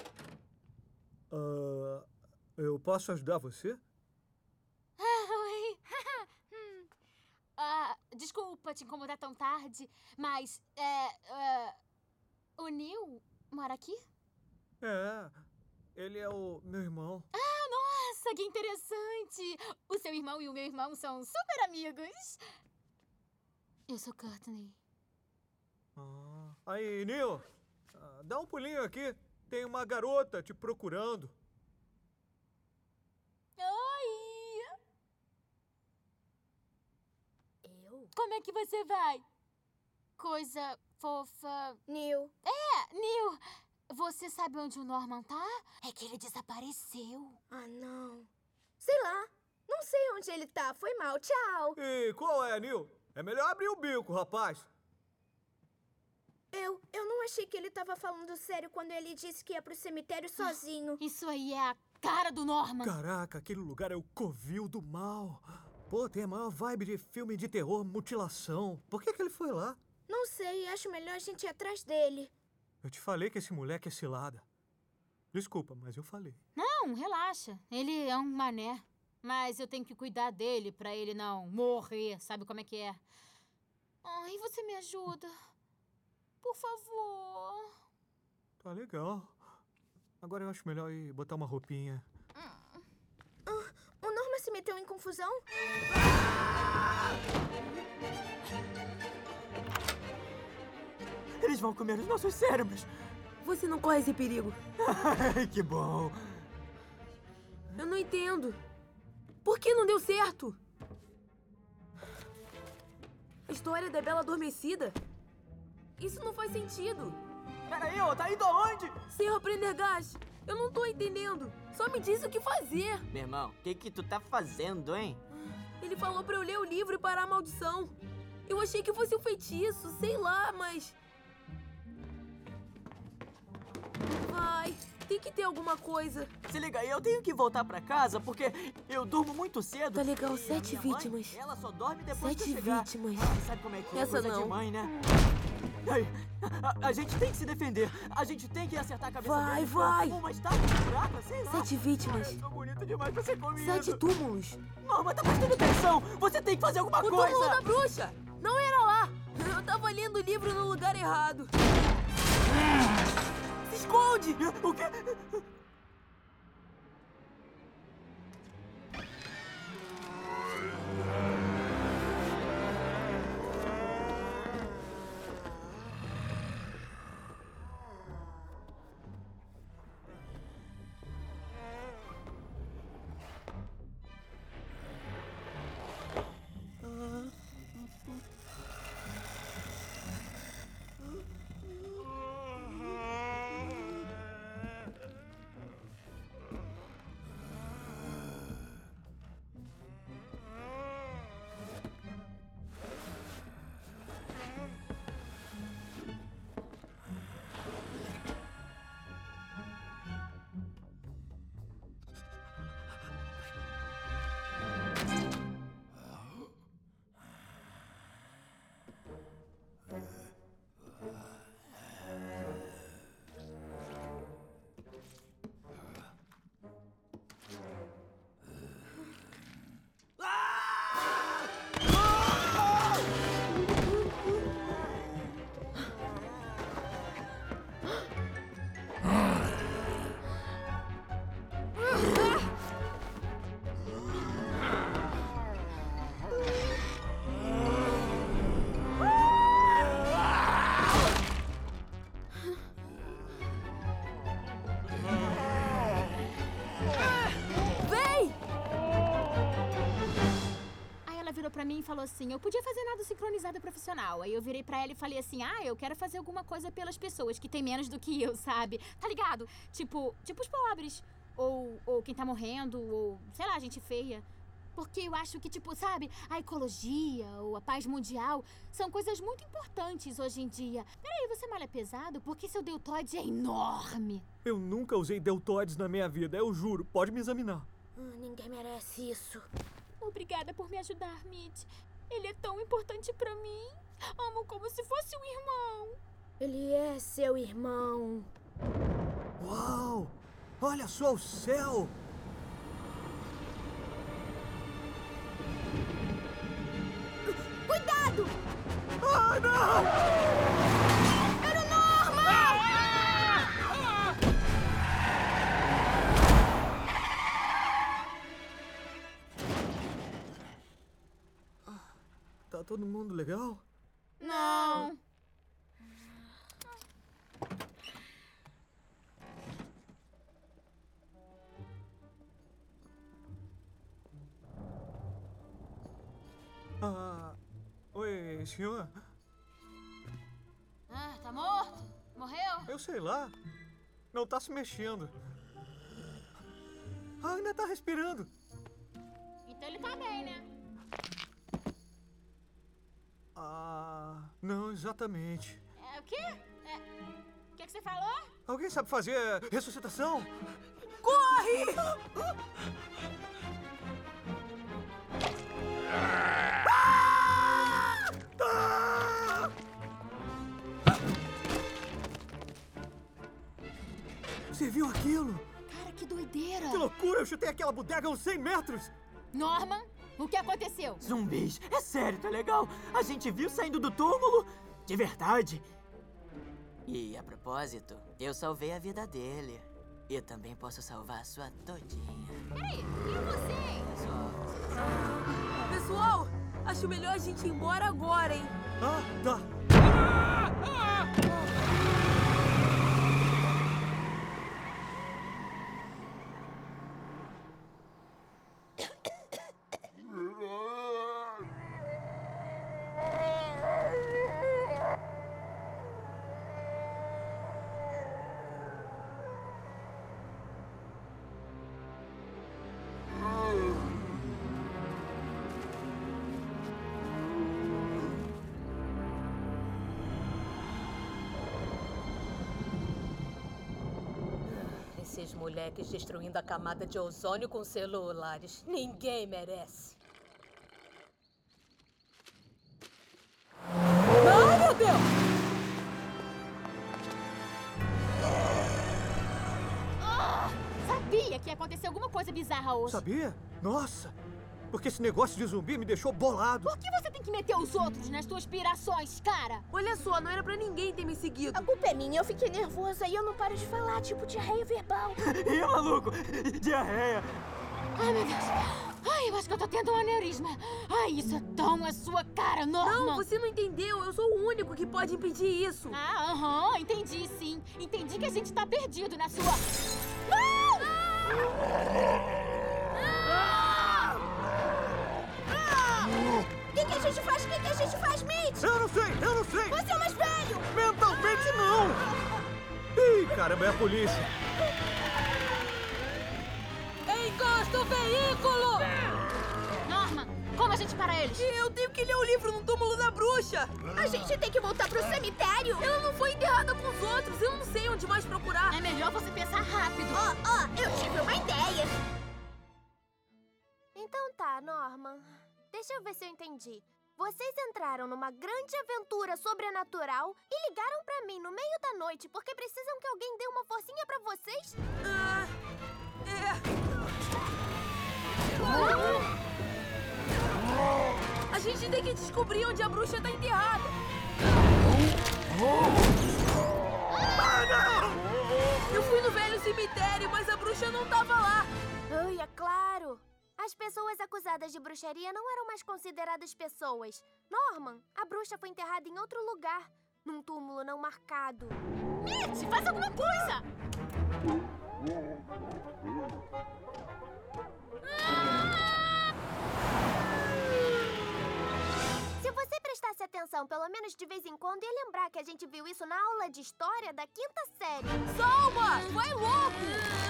Ah, eu posso ajudar você? Ah, oi. Hum. Ah, desculpa te incomodar tão tarde, mas é, é, o Neil mora aqui? É, ele é o meu irmão. Ah, nossa, que interessante! O seu irmão e o meu irmão são super amigos. Eu sou Courtney. Ah. Aí, Neil, ah, dá um pulinho aqui. Tem uma garota te procurando. Oi! Eu? Como é que você vai? Coisa fofa. Neil. É, Neil. Você sabe onde o Norman tá? É que ele desapareceu. Ah, não. Sei lá. Não sei onde ele tá. Foi mal. Tchau. E qual é, Neil? É melhor abrir o bico, rapaz. Eu, eu não achei que ele tava falando sério quando ele disse que ia pro cemitério sozinho. Isso aí é a cara do Norman. Caraca, aquele lugar é o covil do mal. Pô, tem a maior vibe de filme de terror, mutilação. Por que que ele foi lá? Não sei, acho melhor a gente ir atrás dele. Eu te falei que esse moleque é cilada. Desculpa, mas eu falei. Não, relaxa. Ele é um mané. Mas eu tenho que cuidar dele pra ele não morrer. Sabe como é que é? Ai, você me ajuda? Por favor. Tá legal. Agora eu acho melhor ir botar uma roupinha. Ah, o Norman se meteu em confusão? Eles vão comer os nossos cérebros! Você não corre esse perigo. Que bom! Eu não entendo. Por que não deu certo? A história da Bela Adormecida? Isso não faz sentido. Peraí, ô, tá indo aonde? senhor Prendergast, eu não tô entendendo. Só me diz o que fazer. Meu irmão, o que que tu tá fazendo, hein? Ele falou pra eu ler o livro e parar a maldição. Eu achei que fosse um feitiço, sei lá, mas... Vai, tem que ter alguma coisa. Se liga, eu tenho que voltar pra casa porque eu durmo muito cedo. Tá legal, e a sete minha mãe, vítimas. ela só dorme depois Sete que eu chegar. vítimas. Ah, sabe como é que é? Essa Coisa não. de mãe, né? Ai, a, a gente tem que se defender. A gente tem que acertar a cabeça Vai, deles. vai. Uma estátua de buraco, sei lá. Sete vítimas. Ai, eu sou bonito demais pra ser comido. Sete túmulos. Norma, tá prestando atenção. Você tem que fazer alguma O coisa. túmulo da bruxa. Não era lá. Eu tava lendo o livro no lugar errado. Se esconde. O quê? pra mim e falou assim, eu podia fazer nado sincronizado profissional. Aí eu virei pra ela e falei assim, ah, eu quero fazer alguma coisa pelas pessoas que têm menos do que eu, sabe? Tá ligado? Tipo, tipo os pobres. Ou, ou quem tá morrendo, ou, sei lá, gente feia. Porque eu acho que, tipo, sabe, a ecologia ou a paz mundial são coisas muito importantes hoje em dia. Peraí, você malha pesado? Porque seu deltoide é enorme. Eu nunca usei deltoides na minha vida, eu juro. Pode me examinar. Hum, ninguém merece isso. Obrigada por me ajudar, Mitch. Ele é tão importante pra mim. Amo como se fosse um irmão. Ele é seu irmão. Uau! Olha só o céu! Cuidado! Ah, não! Era o Norman! Tá todo mundo legal? Não. Ah, oi, senhor? Ah, tá morto? Morreu? Eu sei lá. Não tá se mexendo. Ah, ainda tá respirando. Então ele tá bem, né? Ah, não exatamente. É, o quê? É, o que, que você falou? Alguém sabe fazer ressuscitação? Corre! Você viu aquilo? Cara, que doideira! Que loucura! Eu chutei aquela bodega a uns cem metros! Norman, o que aconteceu? Zumbis, é sério, tá legal? A gente viu saindo do túmulo? De verdade. E, a propósito, eu salvei a vida dele. E também posso salvar a sua todinha. Peraí, quem é você? Só... Pessoal, acho melhor a gente ir embora agora, hein? Ah, tá. Esses moleques destruindo a camada de ozônio com celulares. Ninguém merece. Ai, meu Deus! Ah, sabia que ia acontecer alguma coisa bizarra hoje. Sabia? Nossa! Porque esse negócio de zumbi me deixou bolado. Por que você tem que meter os outros nas tuas pirações, cara? Olha só, não era pra ninguém ter me seguido. A culpa é minha, eu fiquei nervosa e eu não paro de falar, tipo diarreia verbal. Ih, maluco! Diarreia! Ai, meu Deus! Ai, eu acho que eu tô tendo um aneurisma. Ai, isso é tão a sua cara, Norman. Não, você não entendeu. Eu sou o único que pode impedir isso. Ah, aham, entendi sim. Entendi que a gente tá perdido na sua... Não! O que, que a gente faz? O que, que a gente faz, Mitch? Eu não sei, eu não sei! Você é o mais velho! Mentalmente não! Ih, caramba, é a polícia! Encosta o veículo! Norman, como a gente para eles? Eu tenho que ler o livro no túmulo da bruxa! A gente tem que voltar pro cemitério! Ela não foi enterrada com os outros, eu não sei onde mais procurar! É melhor você pensar rápido! Ó, oh, ó, oh, eu tive uma ideia! Então tá, Norman. Deixa eu ver se eu entendi. Vocês entraram numa grande aventura sobrenatural e ligaram pra mim no meio da noite porque precisam que alguém dê uma forcinha pra vocês? Ah, é... A gente tem que descobrir onde a bruxa tá enterrada. Eu fui no velho cemitério, mas a bruxa não tava lá. Ai, é claro. As pessoas acusadas de bruxaria não eram mais consideradas pessoas. Norman, a bruxa foi enterrada em outro lugar, num túmulo não marcado. Mitch, faz alguma coisa! atenção, pelo menos de vez em quando, e lembrar que a gente viu isso na aula de história da quinta série. Salma! Foi louco!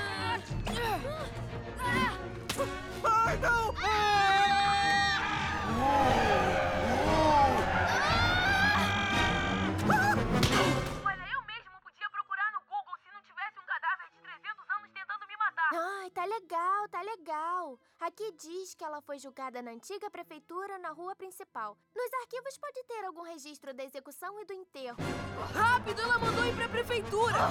Ai, não! Olha, eu mesmo podia procurar no Google se não tivesse um cadáver de trezentos anos tentando me matar. Ai, tá legal, tá legal. Aqui diz que ela foi julgada na antiga prefeitura, na rua principal. Nos arquivos pode ter algum registro da execução e do enterro. Rápido, ela mandou ir pra prefeitura!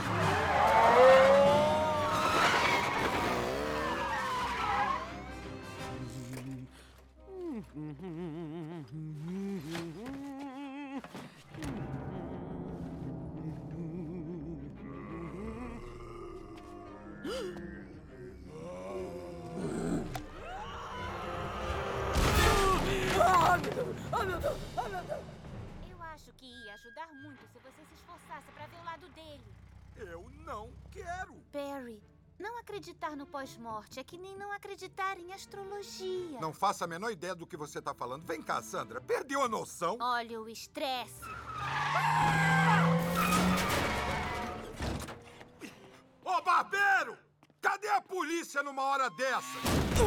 Eu acho que ia ajudar muito se você se esforçasse pra ver o lado dele. Eu não quero. Perry. Não acreditar no pós-morte é que nem não acreditar em astrologia. Não faço a menor ideia do que você tá falando. Vem cá, Sandra. Perdeu a noção? Olha o estresse. Ô, barbeiro! Cadê a polícia numa hora dessa?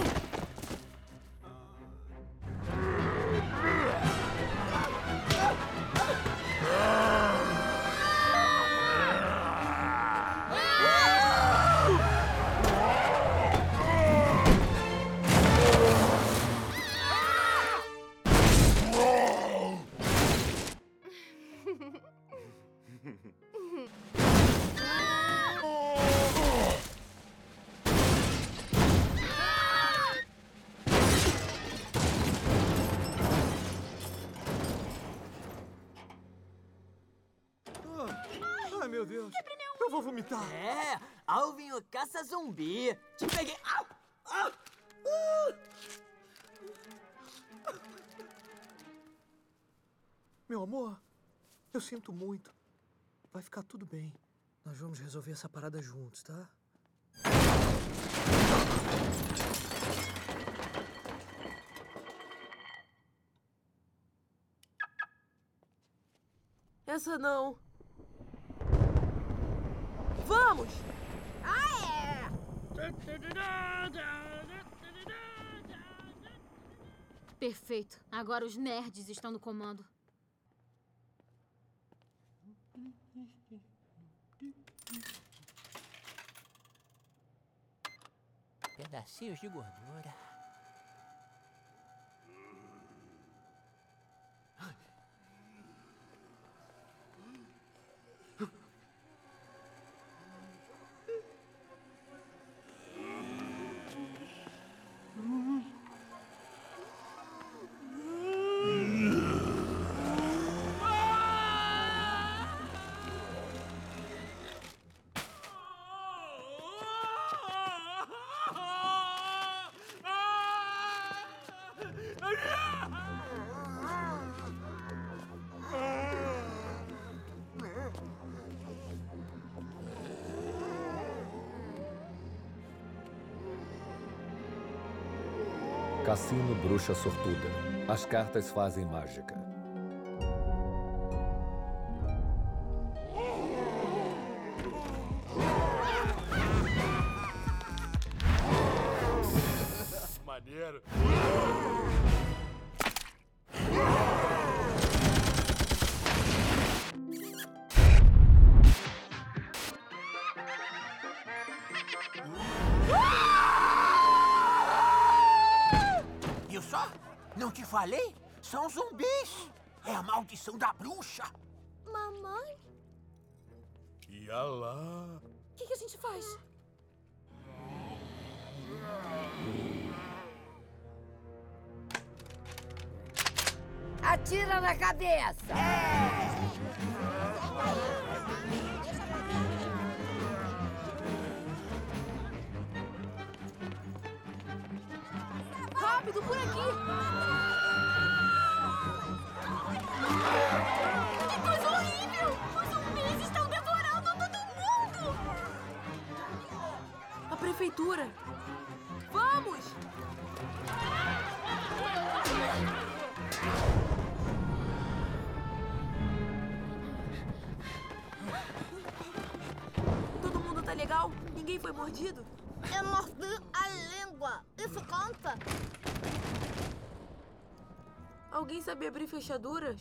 Ai, meu Deus. Eu vou vomitar. É, Alvin, o caça-zumbi. Te peguei. Au! Au! Uh! Meu amor, eu sinto muito. Vai ficar tudo bem. Nós vamos resolver essa parada juntos, tá? Essa não. Vamos! Ah, é! Perfeito. Agora os nerds estão no comando. Pedacinhos de gordura. Cassino Bruxa Sortuda. As cartas fazem mágica. Maneiro. Viu só? Não te falei? São zumbis. É a maldição da bruxa. Mamãe? Ia lá. O que, que a gente faz? Atira na cabeça! Rápido, por aqui! Que coisa horrível! Os zumbis estão devorando todo mundo! A prefeitura! Vamos! legal? Ninguém foi mordido? Eu mordi a língua. Isso conta? Alguém sabe abrir fechaduras?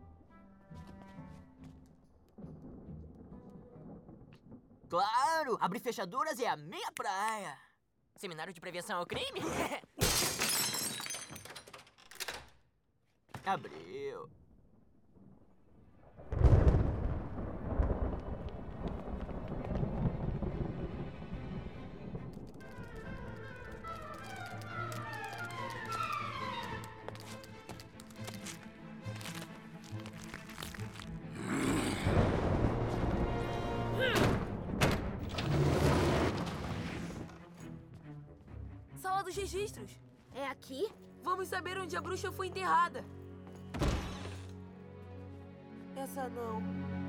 Claro! Abrir fechaduras é a minha praia. Seminário de prevenção ao crime? Abriu. Sala dos registros. É aqui? Vamos saber onde a bruxa foi enterrada. Essa não.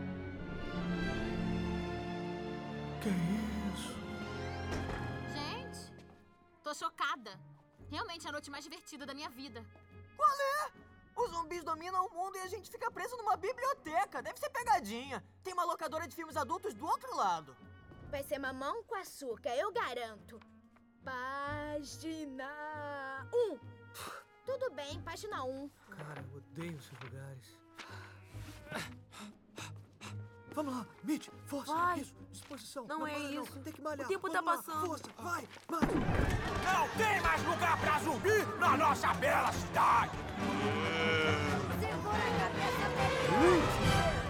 Que isso? Gente, tô chocada. Realmente é a noite mais divertida da minha vida. Qual é? Os zumbis dominam o mundo e a gente fica preso numa biblioteca. Deve ser pegadinha. Tem uma locadora de filmes adultos do outro lado. Vai ser mamão com açúcar, eu garanto. Página um. Tudo bem, página um. Cara, eu odeio esses lugares. Vamos lá, Mitch, força, Vai. isso, disposição. Não é para, isso. Não. Tem que malhar. O tempo Vamos tá lá, passando. Força, vai, vai. Não tem mais lugar pra zumbi na nossa bela cidade! Segura a cabeça dele.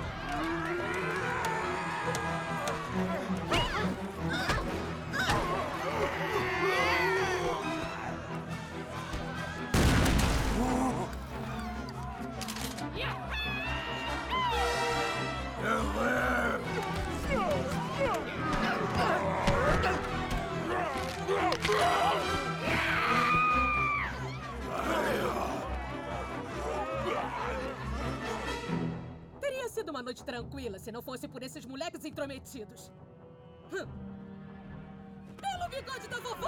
Teria sido uma noite tranquila se não fosse por esses moleques intrometidos. Hum. Pelo bigode da vovó!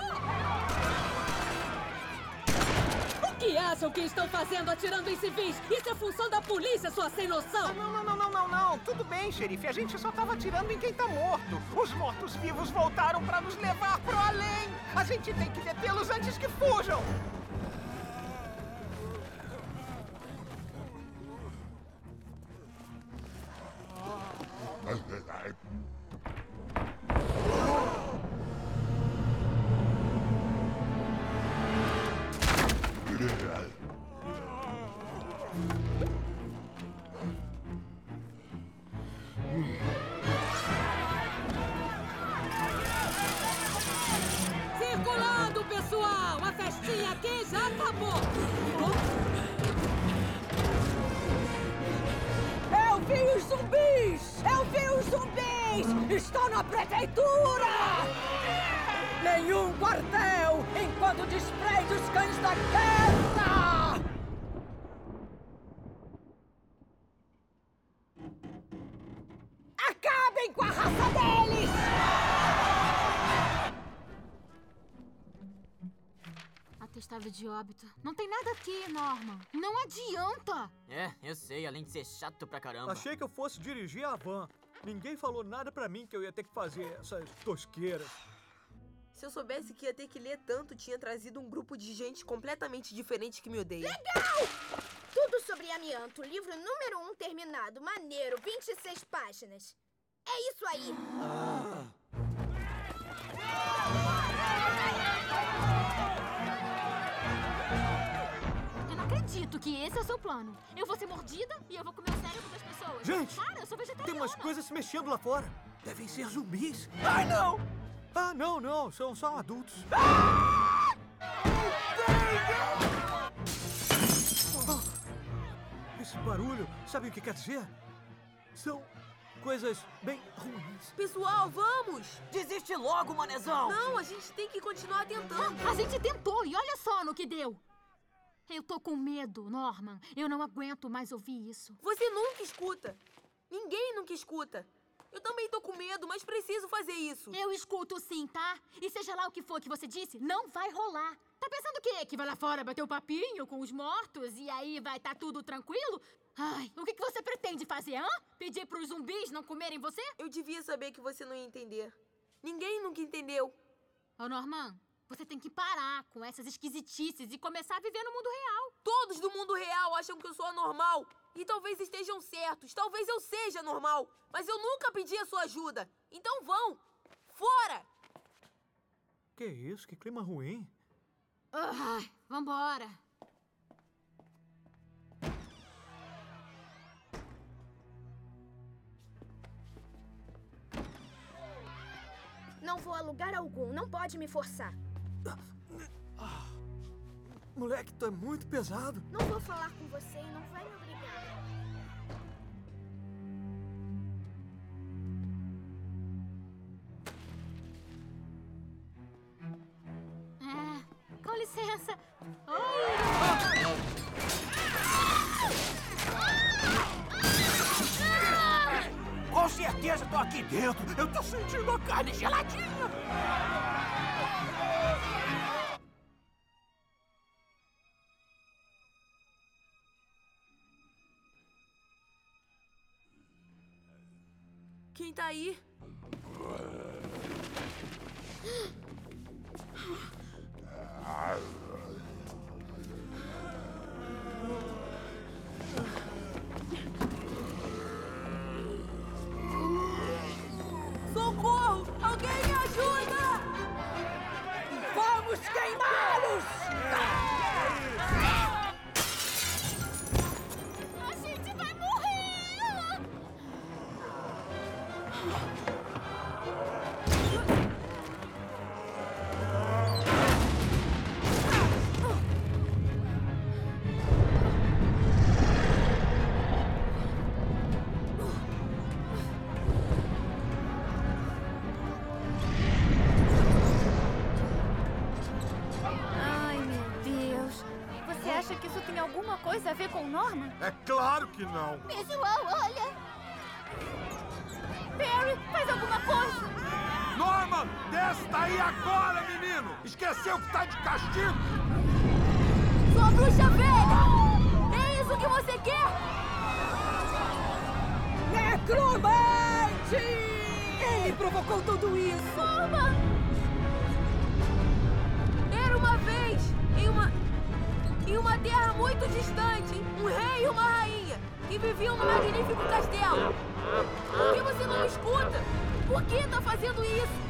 O que acham que estão fazendo atirando em civis? Isso é função da polícia, sua sem noção! Ah, não, não, não, não, não, não. Tudo bem, xerife. A gente só tava atirando em quem tá morto. Os mortos-vivos voltaram pra nos levar pro além. A gente tem que detê-los antes que fujam. Circulando, pessoal! A festinha aqui já acabou! Eu vi os zumbis! Eu vi os zumbis! Estou na prefeitura! Nenhum quartel enquanto desprezo os cães da guerra! Acabem com a raça deles! Atestado de óbito. Não tem nada aqui, Norman. Não adianta. É, eu sei, além de ser chato pra caramba. Achei que eu fosse dirigir a van. Ninguém falou nada pra mim que eu ia ter que fazer essas tosqueiras. Se eu soubesse que ia ter que ler tanto, tinha trazido um grupo de gente completamente diferente que me odeia. Legal! Tudo sobre amianto. Livro número um terminado. Maneiro. vinte e seis páginas. É isso aí. Ah. Eu não acredito que esse é o seu plano. Eu vou ser mordida e eu vou comer o cérebro das pessoas. Gente, Cara, eu sou vegetariana. tem umas coisas se mexendo lá fora. Devem ser zumbis. Ai, não! Ah, não, não. São só adultos. Ah! Oh, esse barulho, sabe o que quer dizer? São coisas bem ruins. Pessoal, vamos! Desiste logo, manezão! Não, a gente tem que continuar tentando. A gente tentou e olha só no que deu. Eu tô com medo, Norman. Eu não aguento mais ouvir isso. Você nunca escuta. Ninguém nunca escuta. Eu também tô com medo, mas preciso fazer isso. Eu escuto sim, tá? E seja lá o que for que você disse, não vai rolar. Tá pensando o quê? Que vai lá fora bater o papinho com os mortos e aí vai tá tudo tranquilo? Ai, o que, que você pretende fazer, hã? Pedir pros zumbis não comerem você? Eu devia saber que você não ia entender. Ninguém nunca entendeu. Ô, Norman, você tem que parar com essas esquisitices e começar a viver no mundo real. Todos do mundo real acham que eu sou anormal. E talvez estejam certos. Talvez eu seja normal. Mas eu nunca pedi a sua ajuda. Então vão! Fora! Que isso? Que clima ruim. Ai, vambora. Não vou a lugar algum. Não pode me forçar. Ah, moleque, tu é muito pesado. Não vou falar com você e não vai me obrigar. É, com licença. Oi! Com certeza tô aqui dentro. Eu tô sentindo a carne geladinha. Quem tá aí? Socorro! Alguém me ajuda! Vamos queimá-los! A gente vai morrer! Ai, meu Deus. Você acha que isso tem alguma coisa a ver com Norman? É claro que não. Pessoal, olha! Perry, faz alguma coisa! Norman, desce daí agora, menino! Esqueceu que tá de castigo? Sua bruxa velha! É isso que você quer? Necromante! Ele provocou tudo isso! Norman! Era uma vez, em uma... em uma terra muito distante, um rei e uma rainha que viviam num magnífico castelo. Por que você não me escuta? Por que tá fazendo isso?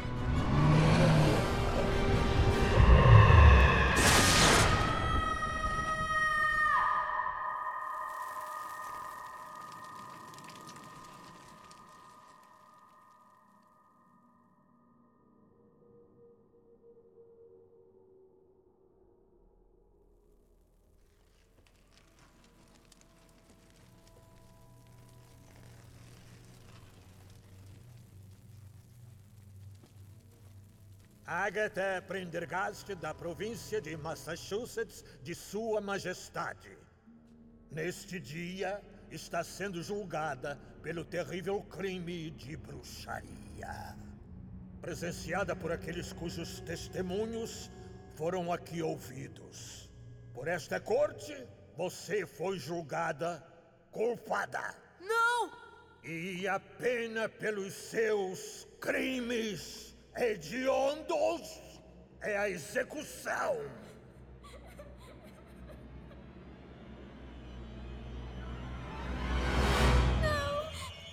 Agatha Prendergast, da província de Massachusetts, de Sua Majestade. Neste dia, está sendo julgada pelo terrível crime de bruxaria. Presenciada por aqueles cujos testemunhos foram aqui ouvidos. Por esta corte, você foi julgada culpada. Não! E a pena pelos seus crimes hediondos é a execução. Não!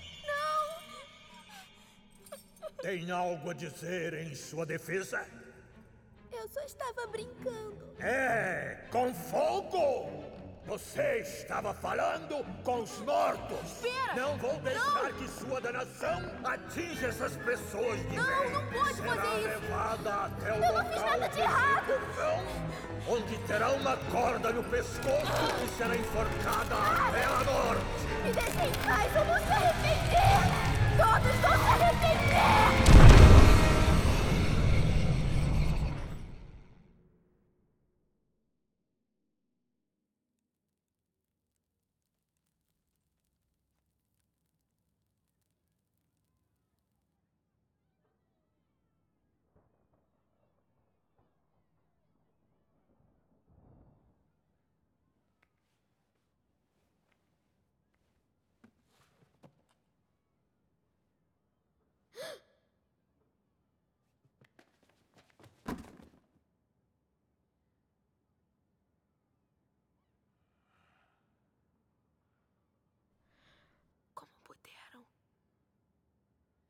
Não! Tem algo a dizer em sua defesa? Eu só estava brincando. É, com fogo! Você estava falando com os mortos! Espera! Não vou deixar não. que sua danação atinja essas pessoas de Não, bem! não pode Será fazer isso! levada até o Eu não local fiz nada de de errado. execução, onde terá uma corda no pescoço e será enforcada até a morte! Me deixem em paz, eu vou se arrepender! Todos vão se arrepender!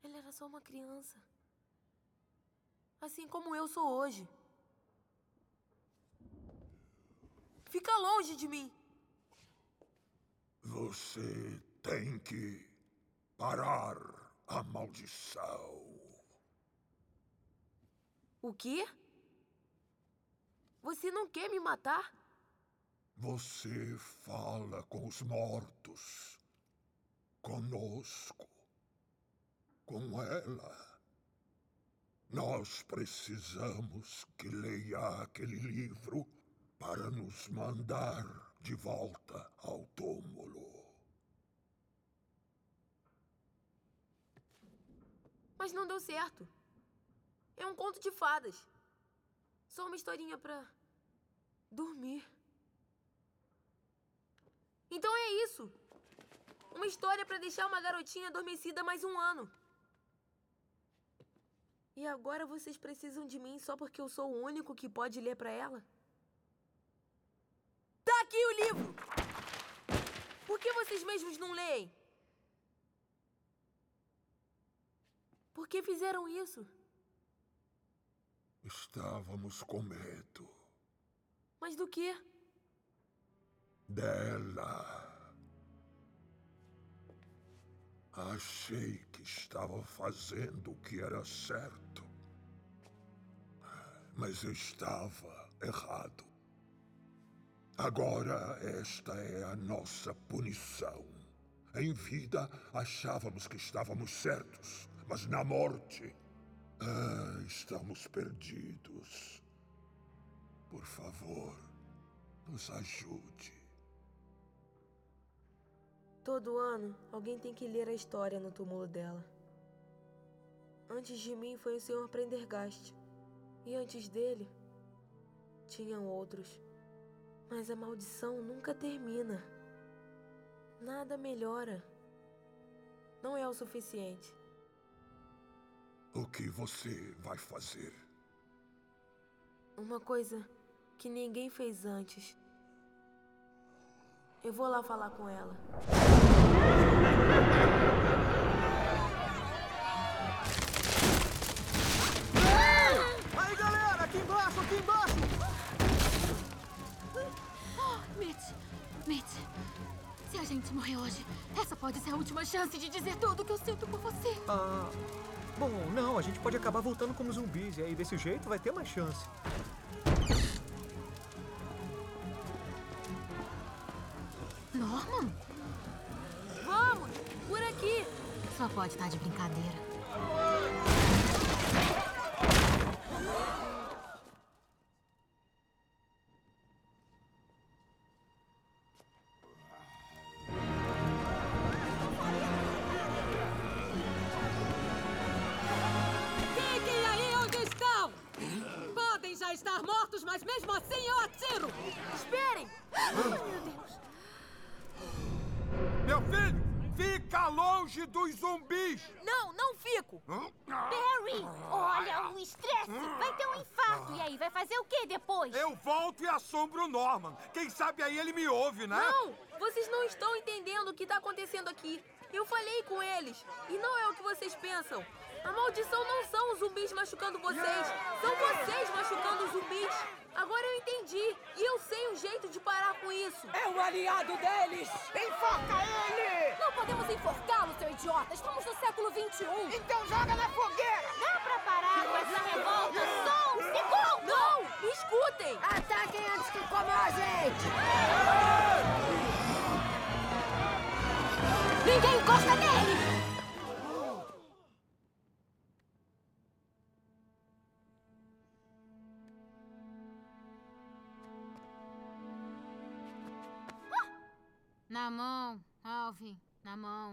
Ele era só uma criança. Assim como eu sou hoje. Fica longe de mim. Você tem que parar a maldição. O quê? Você não quer me matar? Você fala com os mortos. Conosco. Com ela. Nós precisamos que leia aquele livro para nos mandar de volta ao túmulo. Mas não deu certo. É um conto de fadas. Só uma historinha pra dormir. Então é isso. Uma história pra deixar uma garotinha adormecida mais um ano. E agora vocês precisam de mim só porque eu sou o único que pode ler pra ela? Tá aqui o livro! Por que vocês mesmos não leem? Por que fizeram isso? Estávamos com medo. Mas do quê? Dela. Achei que estava fazendo o que era certo. Mas eu estava errado. Agora esta é a nossa punição. Em vida achávamos que estávamos certos, mas na morte, ah, estamos perdidos. Por favor, nos ajude. Todo ano, alguém tem que ler a história no túmulo dela. Antes de mim foi o senhor Prendergast. E antes dele, tinham outros. Mas a maldição nunca termina. Nada melhora. Não é o suficiente. O que você vai fazer? Uma coisa que ninguém fez antes. Eu vou lá falar com ela. Aí, galera! Aqui embaixo, aqui embaixo! Oh, Mitch, Mitch, se a gente morrer hoje, essa pode ser a última chance de dizer tudo que eu sinto por você. Ah, bom, não, a gente pode acabar voltando como zumbis e aí desse jeito vai ter mais chance. Norman? Vamos! Por aqui! Só pode estar de brincadeira. Fiquem aí onde estão! Podem já estar mortos, mas mesmo assim eu atiro! Esperem! Meu Deus! Meu filho, fica longe dos zumbis! Não, não fico! Barry, olha o estresse! Vai ter um infarto e aí vai fazer o que depois? Eu volto e assombro o Norman. Quem sabe aí ele me ouve, né? Não! Vocês não estão entendendo o que está acontecendo aqui. Eu falei com eles. E não é o que vocês pensam. A maldição não são os zumbis machucando vocês. São vocês machucando os zumbis. Agora eu entendi. E eu sei um jeito de parar com isso. É um aliado deles! Enforca ele! Não podemos enforcá-lo, seu idiota! Estamos no século vinte e um! Então joga na fogueira! Dá pra parar com essa revolta só um segundo! Não! Me escutem! Ataquem antes que comam a gente! Ninguém encosta nele! Na mão, Alvin, na mão.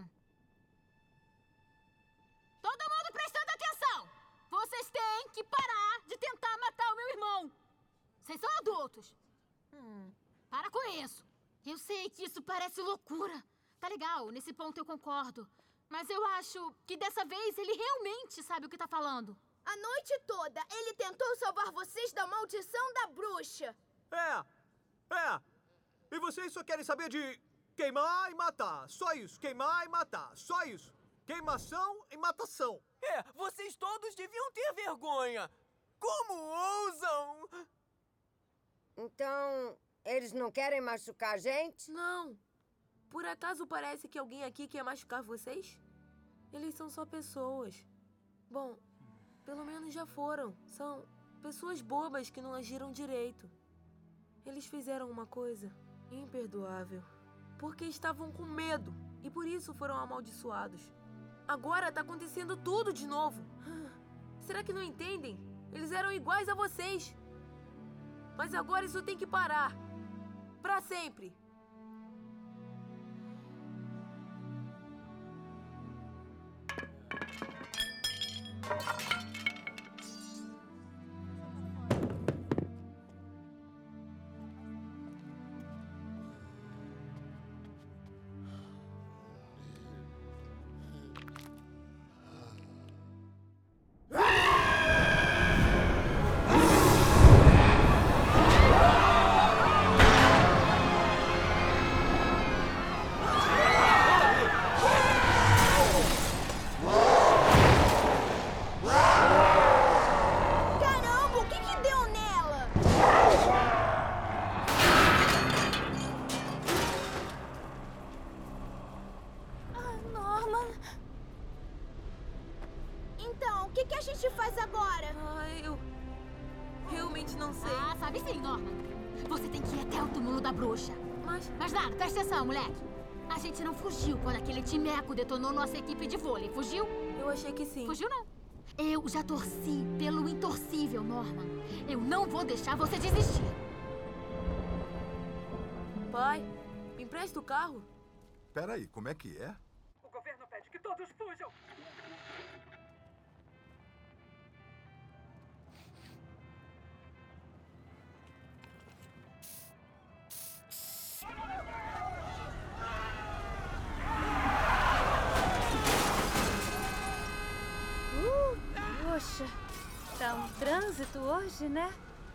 Todo mundo prestando atenção! Vocês têm que parar de tentar matar o meu irmão. Vocês são adultos. Hum, para com isso. Eu sei que isso parece loucura. Tá legal, nesse ponto eu concordo. Mas eu acho que dessa vez ele realmente sabe o que tá falando. A noite toda ele tentou salvar vocês da maldição da bruxa. É, é. E vocês só querem saber de queimar e matar. Só isso. Queimar e matar. Só isso. Queimação e matação. É, vocês todos deviam ter vergonha. Como ousam? Então, eles não querem machucar a gente? Não. Por acaso parece que alguém aqui quer machucar vocês? Eles são só pessoas. Bom, pelo menos já foram. São pessoas bobas que não agiram direito. Eles fizeram uma coisa imperdoável. Porque estavam com medo e por isso foram amaldiçoados. Agora tá acontecendo tudo de novo. Será que não entendem? Eles eram iguais a vocês. Mas agora isso tem que parar. Pra sempre. A gente não fugiu quando aquele timeco detonou nossa equipe de vôlei. Fugiu? Eu achei que sim. Fugiu, não. Eu já torci pelo intorcível, Norman. Eu não vou deixar você desistir. Pai, me empresta o carro? Peraí, como é que é? O governo pede que todos fujam. Poxa, tá um trânsito hoje, né?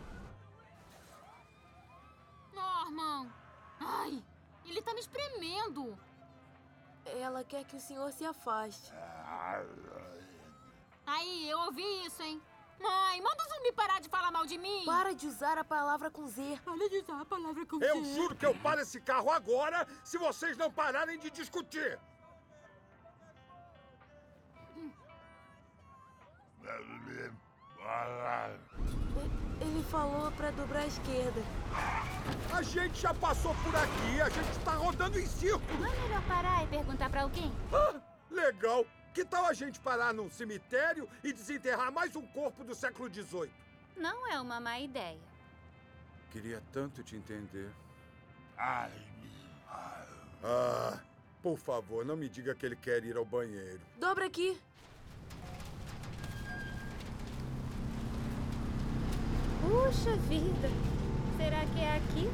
Norman! Ai, ele tá me espremendo. Ela quer que o senhor se afaste. Aí, eu ouvi isso, hein? Mãe, manda o zumbi parar de falar mal de mim. Para de usar a palavra com Z. Para de usar a palavra com Eu Z. juro que eu paro esse carro agora se vocês não pararem de discutir. Ele falou pra dobrar à esquerda. A gente já passou por aqui, a gente tá rodando em círculo. Não é melhor parar e perguntar pra alguém? Ah, legal. Que tal a gente parar num cemitério e desenterrar mais um corpo do século dezoito? Não é uma má ideia. Queria tanto te entender. Ai, Ah, por favor, não me diga que ele quer ir ao banheiro. Dobra aqui. Puxa vida! Será que é aqui?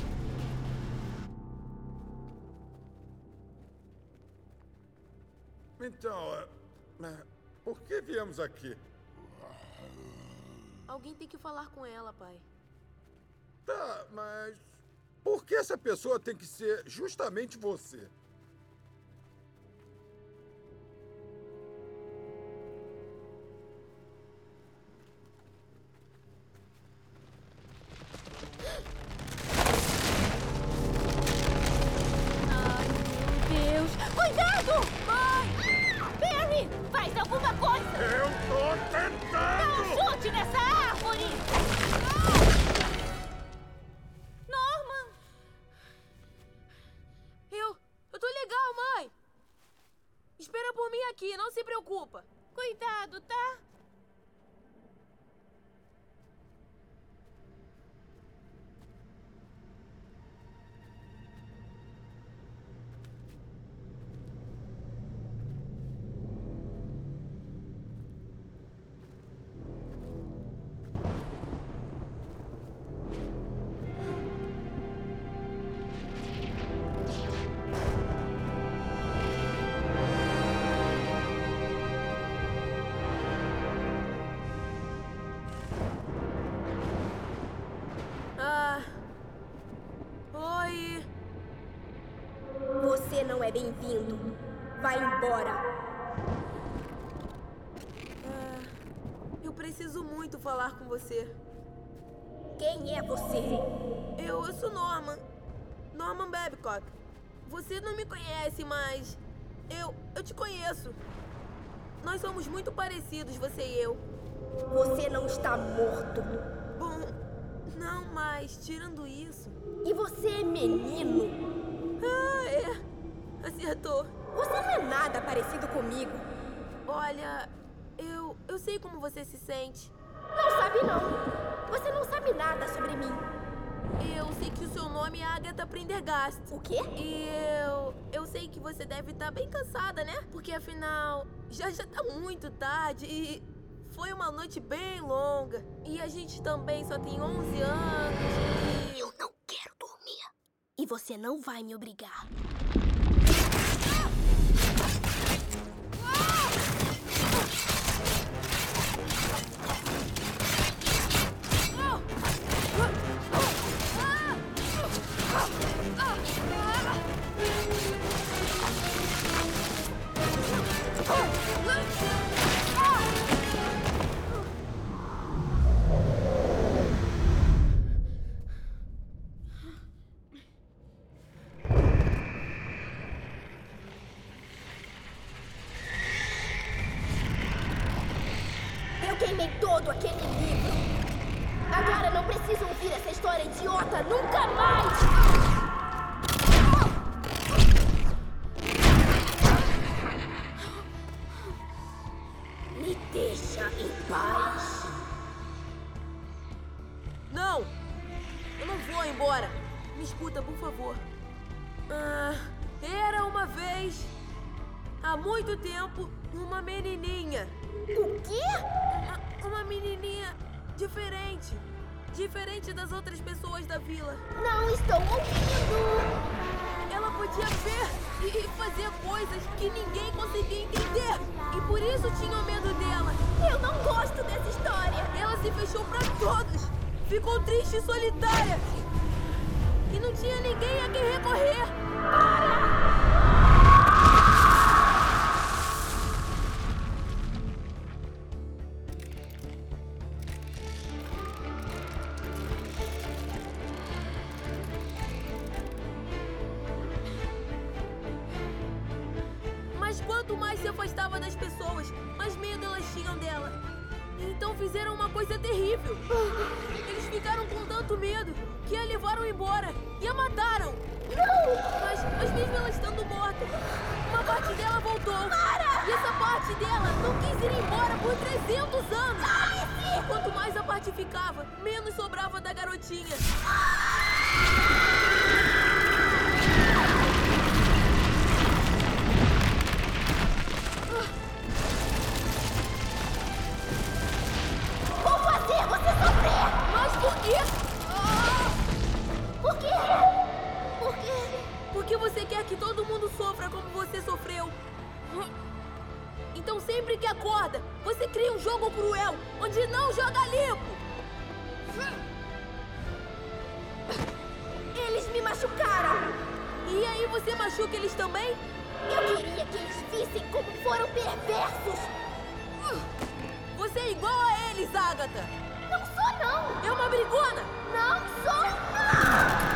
Então, é, por que viemos aqui? Alguém tem que falar com ela, pai. Tá, mas por que essa pessoa tem que ser justamente você? Alguma coisa! Eu tô tentando! Não chute nessa árvore! Norman! Eu... eu tô legal, mãe! Espera por mim aqui, não se preocupa! Cuidado, tá? Você não é bem-vindo. Vai embora. preciso muito falar com você. Quem é você? Eu, eu sou Norman. Norman Babcock. Você não me conhece, mas eu, eu te conheço. Nós somos muito parecidos, você e eu. Você não está morto. Bom, não, mas tirando isso... E você é menino? Ah, é. Acertou. Você não é nada parecido comigo. Olha, eu, eu sei como você se sente. Não sabe, não. Você não sabe nada sobre mim. Eu sei que o seu nome é Agatha Prendergast. O quê? E eu... Eu sei que você deve estar bem cansada, né? Porque, afinal, já já tá muito tarde e... Foi uma noite bem longa. E a gente também só tem onze anos e... Eu não quero dormir. E você não vai me obrigar. Eu queimei todo aquele livro. Agora não preciso ouvir essa história idiota nunca mais! Me deixa em paz. Não! Eu não vou embora. Me escuta, por favor. Ah, era uma vez, há muito tempo, uma menininha. O quê? Uma, uma menininha diferente. Diferente das outras pessoas da vila. Não estou ouvindo. Ela podia ver e fazer coisas que ninguém conseguia entender. E por isso tinham medo dela. Eu não gosto dessa história. Ela se fechou pra todos. Ficou triste e solitária. E não tinha ninguém a quem recorrer. Para! Mas quanto mais se afastava das pessoas, mais medo elas tinham dela. Então fizeram uma coisa terrível. Eles ficaram com tanto medo que a levaram embora e a mataram. Não! Mas, mas mesmo ela estando morta, uma parte dela voltou. Para! E essa parte dela não quis ir embora por trezentos anos. Cale-se! E quanto mais a parte ficava, menos sobrava da garotinha. Vou fazer você sofrer! Mas por quê? Por quê? Por quê? Porque você quer que todo mundo sofra como você sofreu. Então sempre que acorda, você cria um jogo cruel, onde não joga limpo. Eles me machucaram. E aí você machuca eles também? Eu queria que eles vissem como foram perversos. Você é igual a eles, Agatha. Não sou, não. É uma brigona. Não sou, não.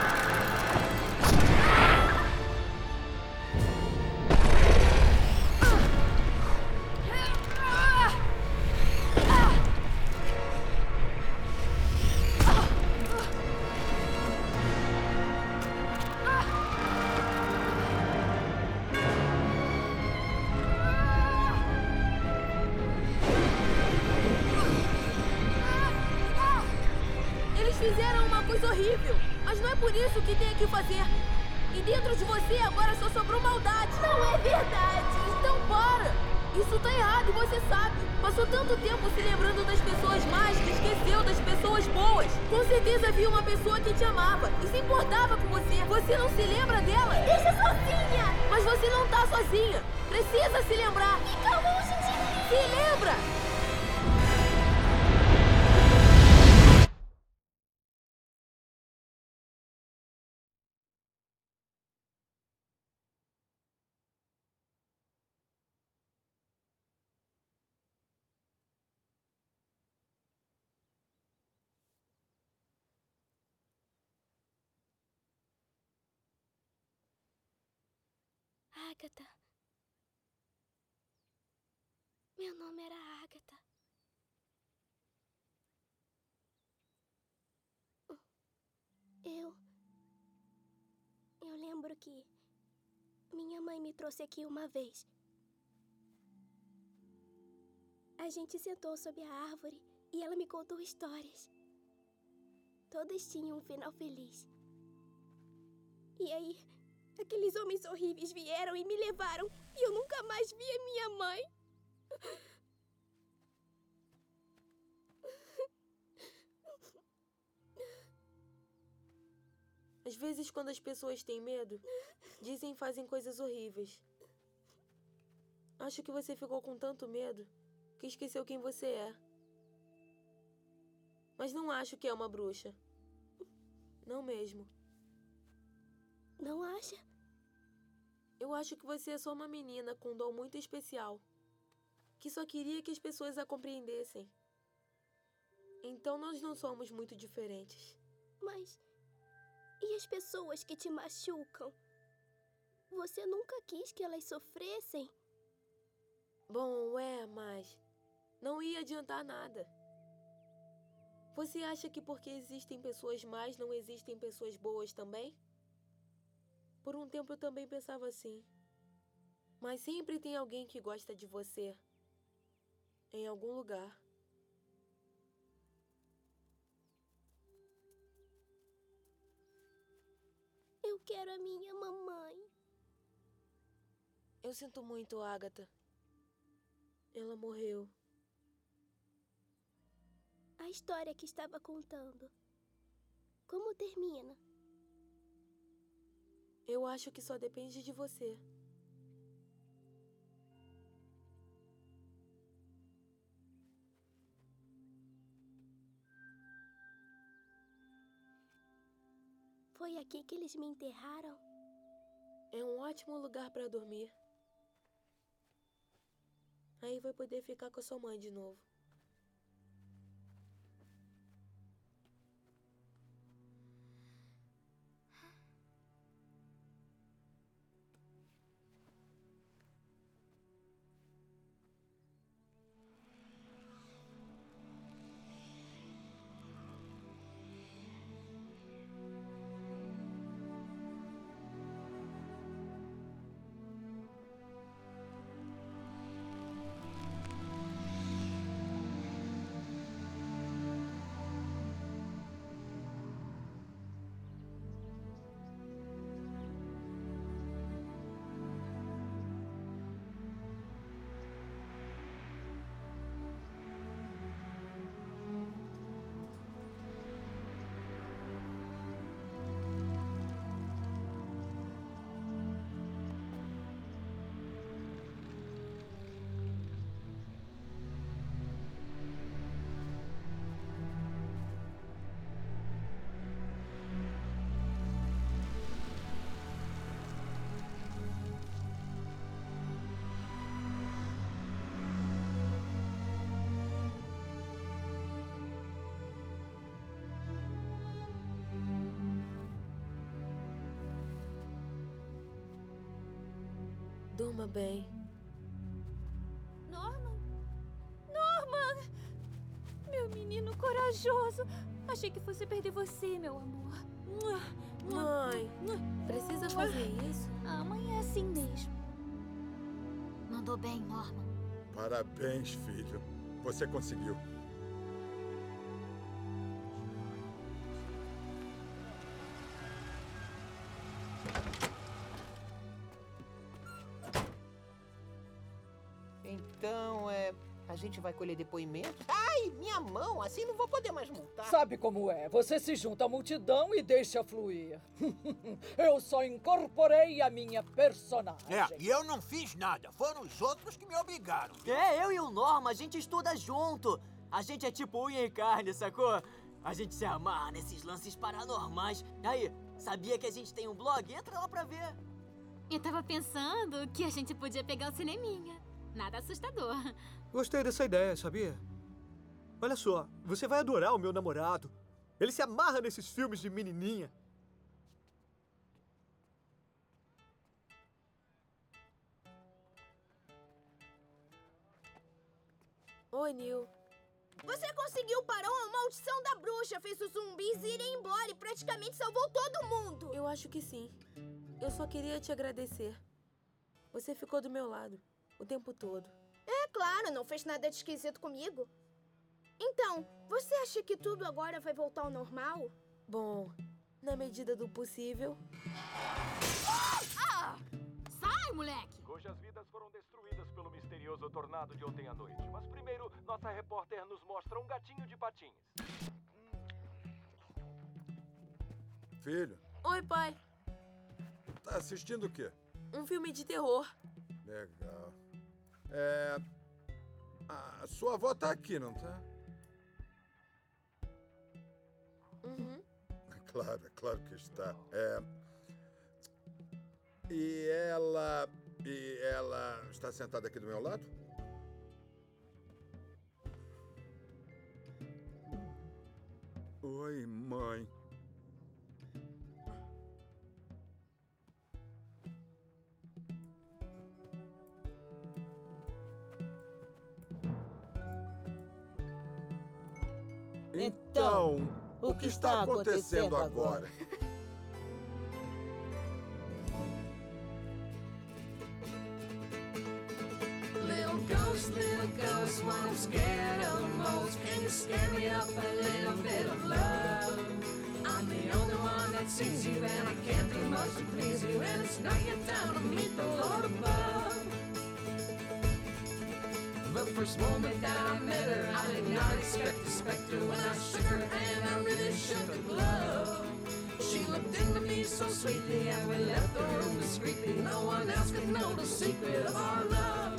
Fizeram uma coisa horrível, mas não é por isso que tem que fazer. E dentro de você agora só sobrou maldade. Não é verdade. Então para. Isso tá errado e você sabe. Passou tanto tempo se lembrando das pessoas más que esqueceu das pessoas boas. Com certeza havia uma pessoa que te amava e se importava com você. Você não se lembra dela? Me deixa sozinha. Mas você não tá sozinha. Precisa se lembrar. Fica longe de mim. Se lembra. Agatha. Meu nome era Agatha. Eu... Eu lembro que minha mãe me trouxe aqui uma vez. A gente sentou sob a árvore e ela me contou histórias. Todas tinham um final feliz. E aí, aqueles homens horríveis vieram e me levaram. E eu nunca mais vi a minha mãe. Às vezes, quando as pessoas têm medo, dizem e fazem coisas horríveis. Acho que você ficou com tanto medo que esqueceu quem você é. Mas não acho que é uma bruxa. Não mesmo. Não acha? Eu acho que você é só uma menina com um dom muito especial, que só queria que as pessoas a compreendessem. Então nós não somos muito diferentes. Mas... e as pessoas que te machucam? Você nunca quis que elas sofressem? Bom, é, mas... não ia adiantar nada. Você acha que porque existem pessoas más, não existem pessoas boas também? Por um tempo eu também pensava assim. Mas sempre tem alguém que gosta de você. Em algum lugar. Eu quero a minha mamãe. Eu sinto muito, Agatha. Ela morreu. A história que estava contando. Como termina? Eu acho que só depende de você. Foi aqui que eles me enterraram? É um ótimo lugar para dormir. Aí vai poder ficar com a sua mãe de novo. Durma bem. Norman? Norman! Meu menino corajoso. Achei que fosse perder você, meu amor. Mãe, precisa fazer isso? A mãe é assim mesmo. Mandou bem, Norman. Parabéns, filho. Você conseguiu. Então, é... a gente vai colher depoimentos? Ai, minha mão! Assim não vou poder mais multar. Sabe como é? Você se junta à multidão e deixa fluir. Eu só incorporei a minha personagem. É, e eu não fiz nada. Foram os outros que me obrigaram. É, eu e o Norma, a gente estuda junto. A gente é tipo unha e carne, sacou? A gente se amarra nesses lances paranormais. Aí, sabia que a gente tem um blog? Entra lá pra ver. Eu tava pensando que a gente podia pegar o cineminha. Nada assustador. Gostei dessa ideia, sabia? Olha só, você vai adorar o meu namorado. Ele se amarra nesses filmes de menininha. Oi, Neil. Você conseguiu parar uma maldição da bruxa, fez os zumbis irem embora e praticamente salvou todo mundo. Eu acho que sim. Eu só queria te agradecer. Você ficou do meu lado o tempo todo. É claro, não fez nada de esquisito comigo. Então, você acha que tudo agora vai voltar ao normal? Bom, na medida do possível. Ah! Sai, moleque! Cujas vidas foram destruídas pelo misterioso tornado de ontem à noite. Mas primeiro, nossa repórter nos mostra um gatinho de patins. Filho, Oi, pai. tá assistindo o quê? Um filme de terror. Legal. É... A sua avó tá aqui, não tá? Uhum. Claro, é claro que está. É... E ela... E ela está sentada aqui do meu lado? Oi, mãe. Então, o que está acontecendo agora? Little ghost, little ghost, what I'm scared of most. Can you scare me up a little bit of love? I'm the only one that sees you, and I can't do much to please you. And it's not yet time to meet the Lord above. The first moment that I met her, I did not expect a specter. When I shook her hand, I really shook a glove. She looked into me so sweetly, and we left the room discreetly. No one else could know the secret of our love.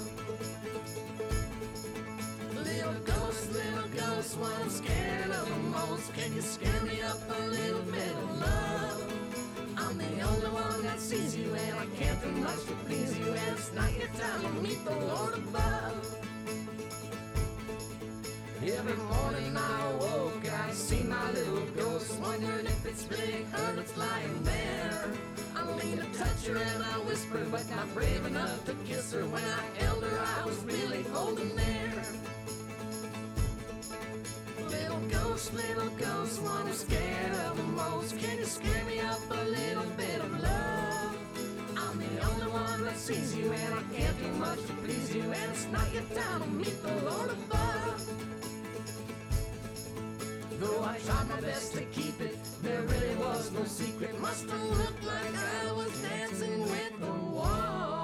Little ghost, little ghost, what I'm scared of the most. Can you scare me up a little bit of love? I'm the only one that sees you, and I can't do much to please you. And it's not your time to meet the Lord above. Every morning I awoke, I see my little ghost, wondered if it's really her that's lying there. I leaned to touch her and I whispered, but not brave enough to kiss her. When I held her, I was really holding there. Little ghost, little ghost, one I'm scared of the most. Can you scare me up a little bit of love? I'm the only one that sees you, and I can't do much to please you. And it's not your time to meet the Lord above. Though I tried my best to keep it, there really was no secret. Must have looked like I was dancing with the wall.